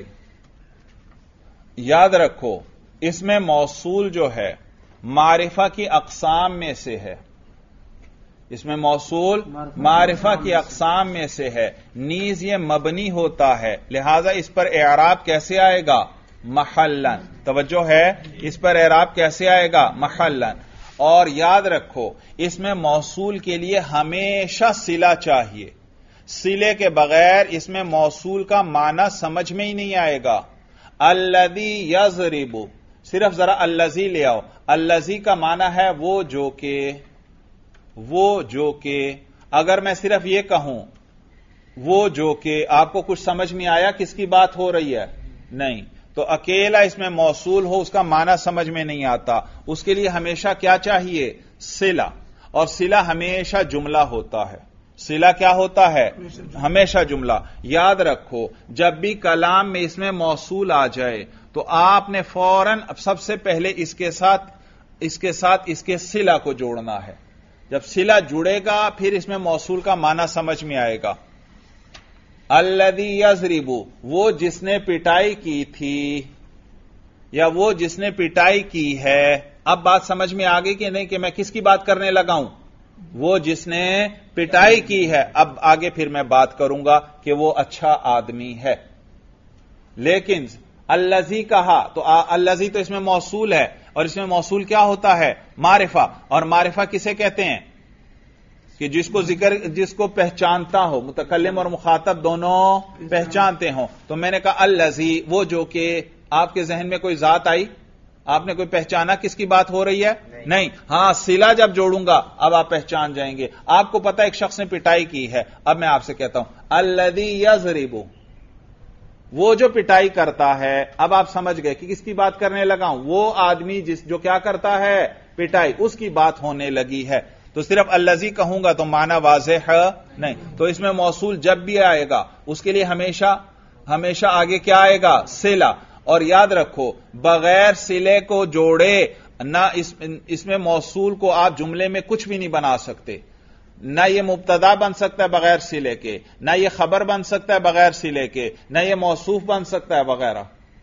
یاد رکھو اس میں موصول جو ہے معرفہ کی اقسام میں سے ہے، اس میں موصول معرفہ کی اقسام میں سے ہے، نیز یہ مبنی ہوتا ہے، لہذا اس پر اعراب کیسے آئے گا؟ محلاً، توجہ ہے، اس پر اعراب کیسے آئے گا؟ محلاً۔ اور یاد رکھو اس میں موصول کے لیے ہمیشہ صلہ چاہیے، صلے کے بغیر اس میں موصول کا معنی سمجھ میں ہی نہیں آئے گا۔ الذی یضرب، صرف ذرا الذی لے آؤ، الذی کا معنی ہے وہ جو کہ، اگر میں صرف یہ کہوں وہ جو کہ، آپ کو کچھ سمجھ میں آیا کس کی بات ہو رہی ہے؟ نہیں، تو اکیلا اس میں موصول ہو اس کا معنی سمجھ میں نہیں آتا، اس کے لیے ہمیشہ کیا چاہیے؟ صلہ، اور صلہ ہمیشہ جملہ ہوتا ہے، صلہ کیا ہوتا ہے؟ ہمیشہ جملہ. یاد رکھو جب بھی کلام میں اس میں موصول آ جائے تو آپ نے فوراً سب سے پہلے اس کے ساتھ اس کے صلہ کو جوڑنا ہے. جب صلہ جڑے گا پھر اس میں موصول کا معنی سمجھ میں آئے گا. الذی یضرب، وہ جس نے پٹائی کی تھی یا وہ جس نے پٹائی کی ہے. اب بات سمجھ میں آ گئی کہ نہیں کہ میں کس کی بات کرنے لگا ہوں؟ وہ جس نے پٹائی کی ہے. اب آگے پھر میں بات کروں گا کہ وہ اچھا آدمی ہے. لیکن الذی کہا تو الذی تو اس میں موصول ہے، اور اس میں موصول کیا ہوتا ہے؟ معرفہ. اور معرفہ کسے کہتے ہیں؟ کہ جس کو پہچانتا ہو، متکلم اور مخاطب دونوں پہچانتے ہوں. تو میں نے کہا الذی، وہ جو کہ آپ کے ذہن میں کوئی ذات آئی، آپ نے کوئی پہچانا کس کی بات ہو رہی ہے؟ نہیں. ہاں صلہ جب جوڑوں گا اب آپ پہچان جائیں گے. آپ کو پتا ایک شخص نے پٹائی کی ہے. اب میں آپ سے کہتا ہوں الذی یضرب، وہ جو پٹائی کرتا ہے. اب آپ سمجھ گئے کہ کس کی بات کرنے لگا ہوں؟ وہ آدمی جو کیا کرتا ہے؟ پٹائی. اس کی بات ہونے لگی ہے. تو صرف الذی کہوں گا تو معنی واضح ہے نہیں. تو اس میں موصول جب بھی آئے گا اس کے لیے ہمیشہ آگے کیا آئے گا؟ صلہ. اور یاد رکھو بغیر صلے کو جوڑے نہ اس میں موصول کو آپ جملے میں کچھ بھی نہیں بنا سکتے. نہ یہ مبتدا بن سکتا ہے بغیر صلے کے، نہ یہ خبر بن سکتا ہے بغیر صلے کے، نہ یہ موصوف بن سکتا ہے وغیرہ،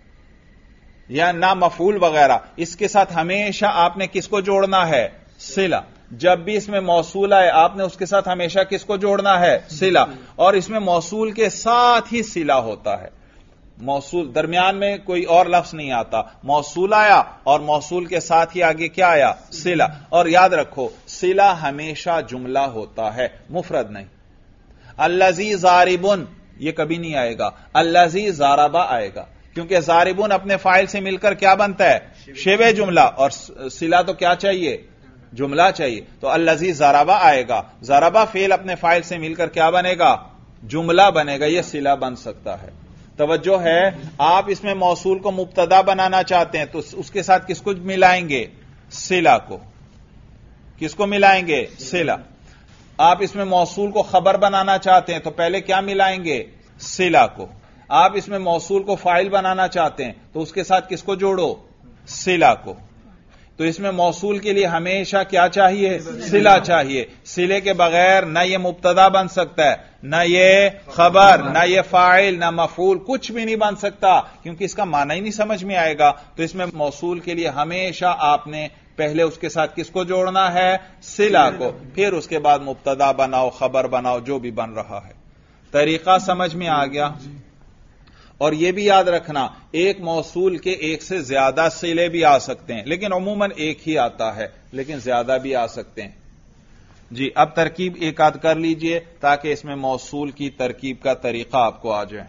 یا نہ مفعول وغیرہ. اس کے ساتھ ہمیشہ آپ نے کس کو جوڑنا ہے؟ صلہ. جب بھی اس میں موصول آئے آپ نے اس کے ساتھ ہمیشہ کس کو جوڑنا ہے؟ صلہ. اور اس میں موصول کے ساتھ ہی صلہ ہوتا ہے. موصول درمیان میں کوئی اور لفظ نہیں آتا. موصول آیا اور موصول کے ساتھ ہی آگے کیا آیا؟ صلہ. اور یاد رکھو صلہ ہمیشہ جملہ ہوتا ہے، مفرد نہیں. الذی ضاربن یہ کبھی نہیں آئے گا، الذی ضربا آئے گا، کیونکہ ضاربن اپنے فاعل سے مل کر کیا بنتا ہے؟ شبہ جملہ. اور صلہ تو کیا چاہیے؟ جملہ چاہیے. تو الذی ضربا آئے گا. ضربا فعل اپنے فاعل سے مل کر کیا بنے گا؟ جملہ بنے گا. یہ صلہ بن سکتا ہے. توجہ ہے. آپ اس میں موصول کو مبتدا بنانا چاہتے ہیں تو اس کے ساتھ کس کو ملائیں گے؟ صلہ کو. کس کو ملائیں گے؟ صلہ. آپ اس میں موصول کو خبر بنانا چاہتے ہیں تو پہلے کیا ملائیں گے؟ صلہ کو. آپ اس میں موصول کو فاعل بنانا چاہتے ہیں تو اس کے ساتھ کس کو جوڑو؟ صلہ کو. تو اس میں موصول کے لیے ہمیشہ کیا چاہیے؟ صلہ چاہیے. صلے کے بغیر نہ یہ مبتدا بن سکتا ہے، نہ یہ خبر، نہ یہ فاعل، نہ مفعول، کچھ بھی نہیں بن سکتا کیونکہ اس کا معنی ہی نہیں سمجھ میں آئے گا. تو اس میں موصول کے لیے ہمیشہ آپ نے پہلے اس کے ساتھ کس کو جوڑنا ہے؟ صلہ کو. پھر اس کے بعد مبتدا بناؤ، خبر بناؤ، جو بھی بن رہا ہے. طریقہ سمجھ میں آ گیا. اور یہ بھی یاد رکھنا ایک موصول کے ایک سے زیادہ صلے بھی آ سکتے ہیں، لیکن عموماً ایک ہی آتا ہے، لیکن زیادہ بھی آ سکتے ہیں. جی اب ترکیب ایک آدھ کر لیجئے تاکہ اس میں موصول کی ترکیب کا طریقہ آپ کو آ جائے.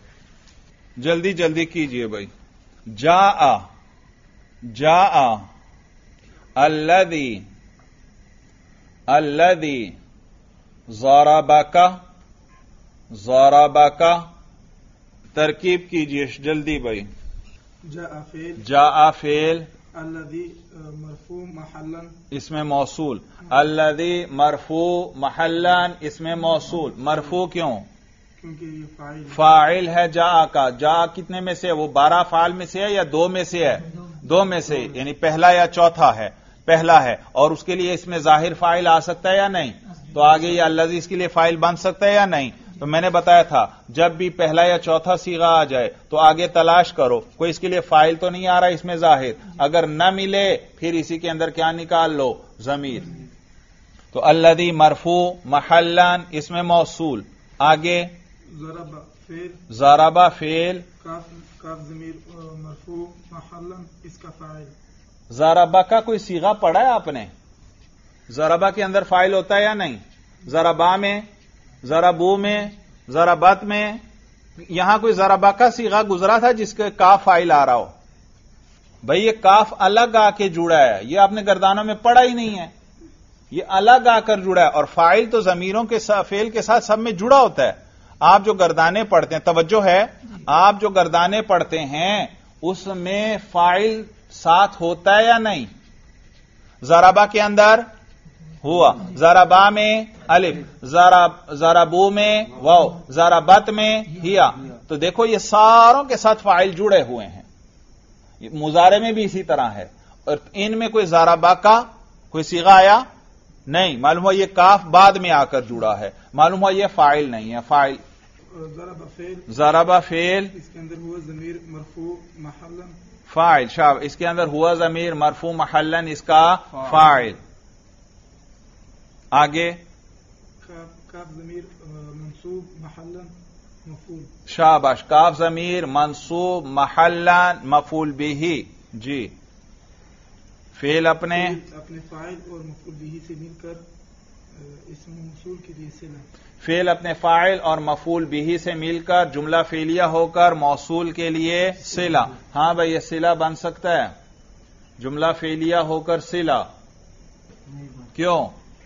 جلدی کیجئے بھائی. جاء الذی ضربک. ترکیب کیجئے جلدی بھائی. جاء فعل، الذی مرفوع محلا اس میں موصول، الذی مرفوع محلا اس میں موصول. مرفوع کیوں؟ کیونکہ یہ فاعل ہے جاء کا. جاء کتنے میں سے ہے؟ وہ 12 فاعل میں سے ہے یا 2 میں سے ہے؟ 2 میں سے، یعنی پہلا یا چوتھا ہے؟ پہلا ہے. اور اس کے لیے اس میں ظاہر فاعل آ سکتا ہے یا نہیں؟ تو آگے یہ الذی اس کے لیے فاعل بن سکتا ہے یا نہیں؟ تو میں نے بتایا تھا جب بھی پہلا یا چوتھا صیغہ آ جائے تو آگے تلاش کرو کوئی اس کے لیے فاعل تو نہیں آ رہا اس میں ظاہر. اگر نہ ملے پھر اسی کے اندر کیا نکال لو؟ ضمیر. تو الذی مرفوع محلا اس میں موصول. آگے ضربا فعل، کاف ضمیر مرفوع محلا اس کا فاعل. ضربا کا کوئی صیغہ پڑھا ہے آپ نے؟ ضربا کے اندر فاعل ہوتا ہے یا نہیں؟ ضربا میں، ضربو میں، ضربت میں. یہاں کوئی ضربا کا صیغہ گزرا تھا جس کے کاف فاعل آ رہا ہو؟ بھئی یہ کاف الگ آ کے جڑا ہے، یہ آپ نے گردانوں میں پڑھا ہی نہیں ہے. یہ الگ آ کر جڑا ہے اور فاعل تو ضمیروں کے فعل کے ساتھ سب میں جڑا ہوتا ہے. آپ جو گردانے پڑھتے ہیں، توجہ ہے، آپ جو گردانے پڑھتے ہیں اس میں فاعل ساتھ ہوتا ہے یا نہیں؟ ضربا کے اندر ہوا، ضربا میں الف، ضربو میں واو، ضربت میں ہیا. تو دیکھو یہ ساروں کے ساتھ فاعل جڑے ہوئے ہیں. مضارع میں بھی اسی طرح ہے. اور ان میں کوئی ضربہ کا کوئی صیغہ آیا نہیں. معلوم ہوا یہ کاف بعد میں آ کر جڑا ہے. معلوم ہوا یہ فاعل نہیں ہے. فاعل ضربہ فعل، اس کے اندر ہوا ضمیر مرفوع محلا فاعل. شاب اس کے اندر ہوا ضمیر مرفوع محلن، اس کا فاعل. آگے کاف ضمیر منصوب محلا مفعول. شاباش. کاف ضمیر منصوب محلن مفعول به. جی فعل اپنے فاعل اور مفعول به سے مل کر اسم موصول کے لیے صلہ. فعل اپنے فاعل اور مفعول به سے مل کر جملہ فعلیہ ہو کر موصول کے لیے صلہ. ہاں بھائی یہ صلہ بن سکتا ہے. جملہ فعلیہ ہو کر صلہ. کیوں؟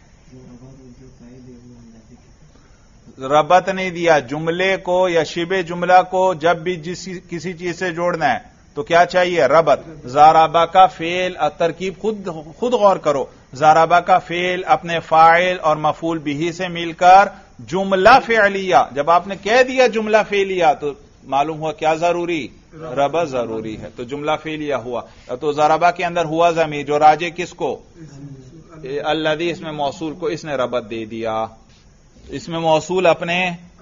ربط نہیں دیا. جملے کو یا شبہ جملہ کو جب بھی کسی چیز سے جوڑنا ہے تو کیا چاہیے؟ ربط. ضربہ کا فعل، ترکیب خود غور کرو. ضربہ کا فعل اپنے فاعل اور مفعول به سے مل کر جملہ فعلیہ. جب آپ نے کہہ دیا جملہ فعلیہ تو معلوم ہوا کیا ضروری؟ ربط ضروری ہے. تو جملہ فعلیہ ہوا. تو ضربہ کے اندر ہوا ضمیر جو راجع کس کو؟ الذی، اس میں موصول کو اس نے ربط دے دیا. اس میں موصول اپنے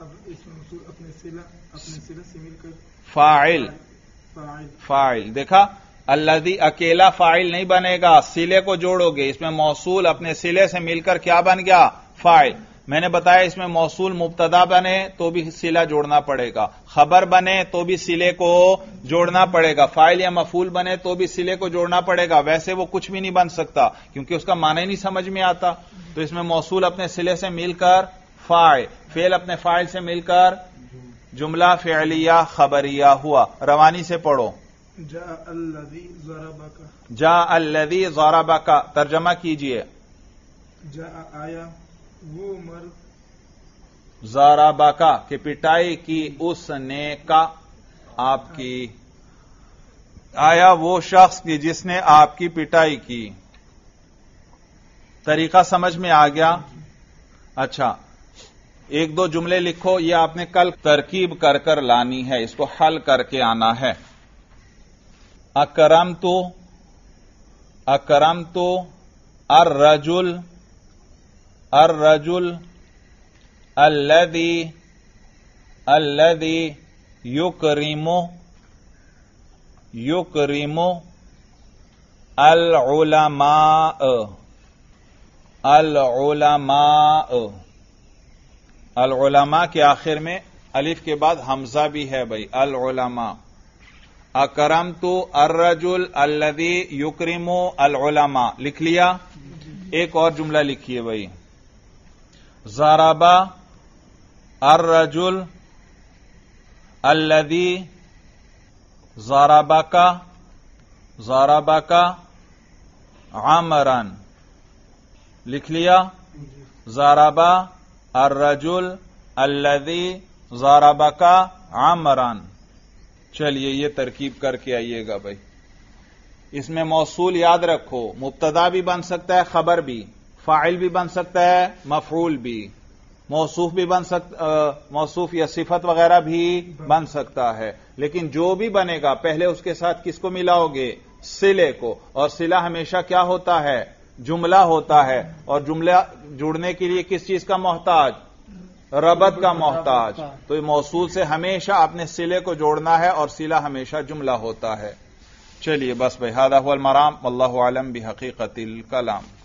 فاعل فاعل. دیکھا الذی اکیلا فاعل نہیں بنے گا، صلے کو جوڑو گے. اس میں موصول اپنے صلے سے مل کر کیا بن گیا؟ فاعل. میں نے بتایا اس میں موصول مبتدا بنے تو بھی صلہ جوڑنا پڑے گا، خبر بنے تو بھی صلے کو جوڑنا پڑے گا، فاعل یا مفعول بنے تو بھی صلے کو جوڑنا پڑے گا. ویسے وہ کچھ بھی نہیں بن سکتا کیونکہ اس کا معنی نہیں سمجھ میں آتا. تو اس میں موصول اپنے صلے سے مل کر فاعل، فعل اپنے فاعل سے مل کر جملہ فعلیہ خبریہ ہوا. روانی سے پڑھو. جاء الذی ضربک. جاء الذی ضربک ترجمہ کیجئے. جاء آیا وہ مرد ضربک کہ پٹائی کی اس نے کا آپ کی. آیا وہ شخص کی جس نے آپ کی پٹائی کی. طریقہ سمجھ میں آ گیا؟ اچھا ایک دو جملے لکھو. یہ آپ نے کل ترکیب کر کر لانی ہے، اس کو حل کر کے آنا ہے. اکرمتو الرجل الذي يكرم العلماء کے آخر میں الف کے بعد حمزہ بھی ہے بھائی. العلماء. اکرمت الرجل الذي يكرم العلماء. لکھ لیا؟ ایک اور جملہ لکھیے بھائی. ضرب الرجل الذي ضربك عمرا. لکھ لیا؟ ضرب الرجل الذي ضربك عمرا. چلیے یہ ترکیب کر کے آئیے گا بھائی. اس میں موصول یاد رکھو، مبتدا بھی بن سکتا ہے، خبر بھی، فاعل بھی بن سکتا ہے، مفعول بھی، موصوف بھی بن سکتا، موصوف یا صفت وغیرہ بھی بن سکتا ہے. لیکن جو بھی بنے گا پہلے اس کے ساتھ کس کو ملاؤ گے؟ صلے کو. اور صلہ ہمیشہ کیا ہوتا ہے؟ جملہ ہوتا ہے. اور جملہ جڑنے کے لیے کس چیز کا محتاج؟ ربط کا محتاج. تو یہ موصول سے ہمیشہ اپنے صلے کو جوڑنا ہے اور صلہ ہمیشہ جملہ ہوتا ہے. چلیے بس بھائی، ھذا ھو المرام واللہ اعلم بحقیقت الکلام.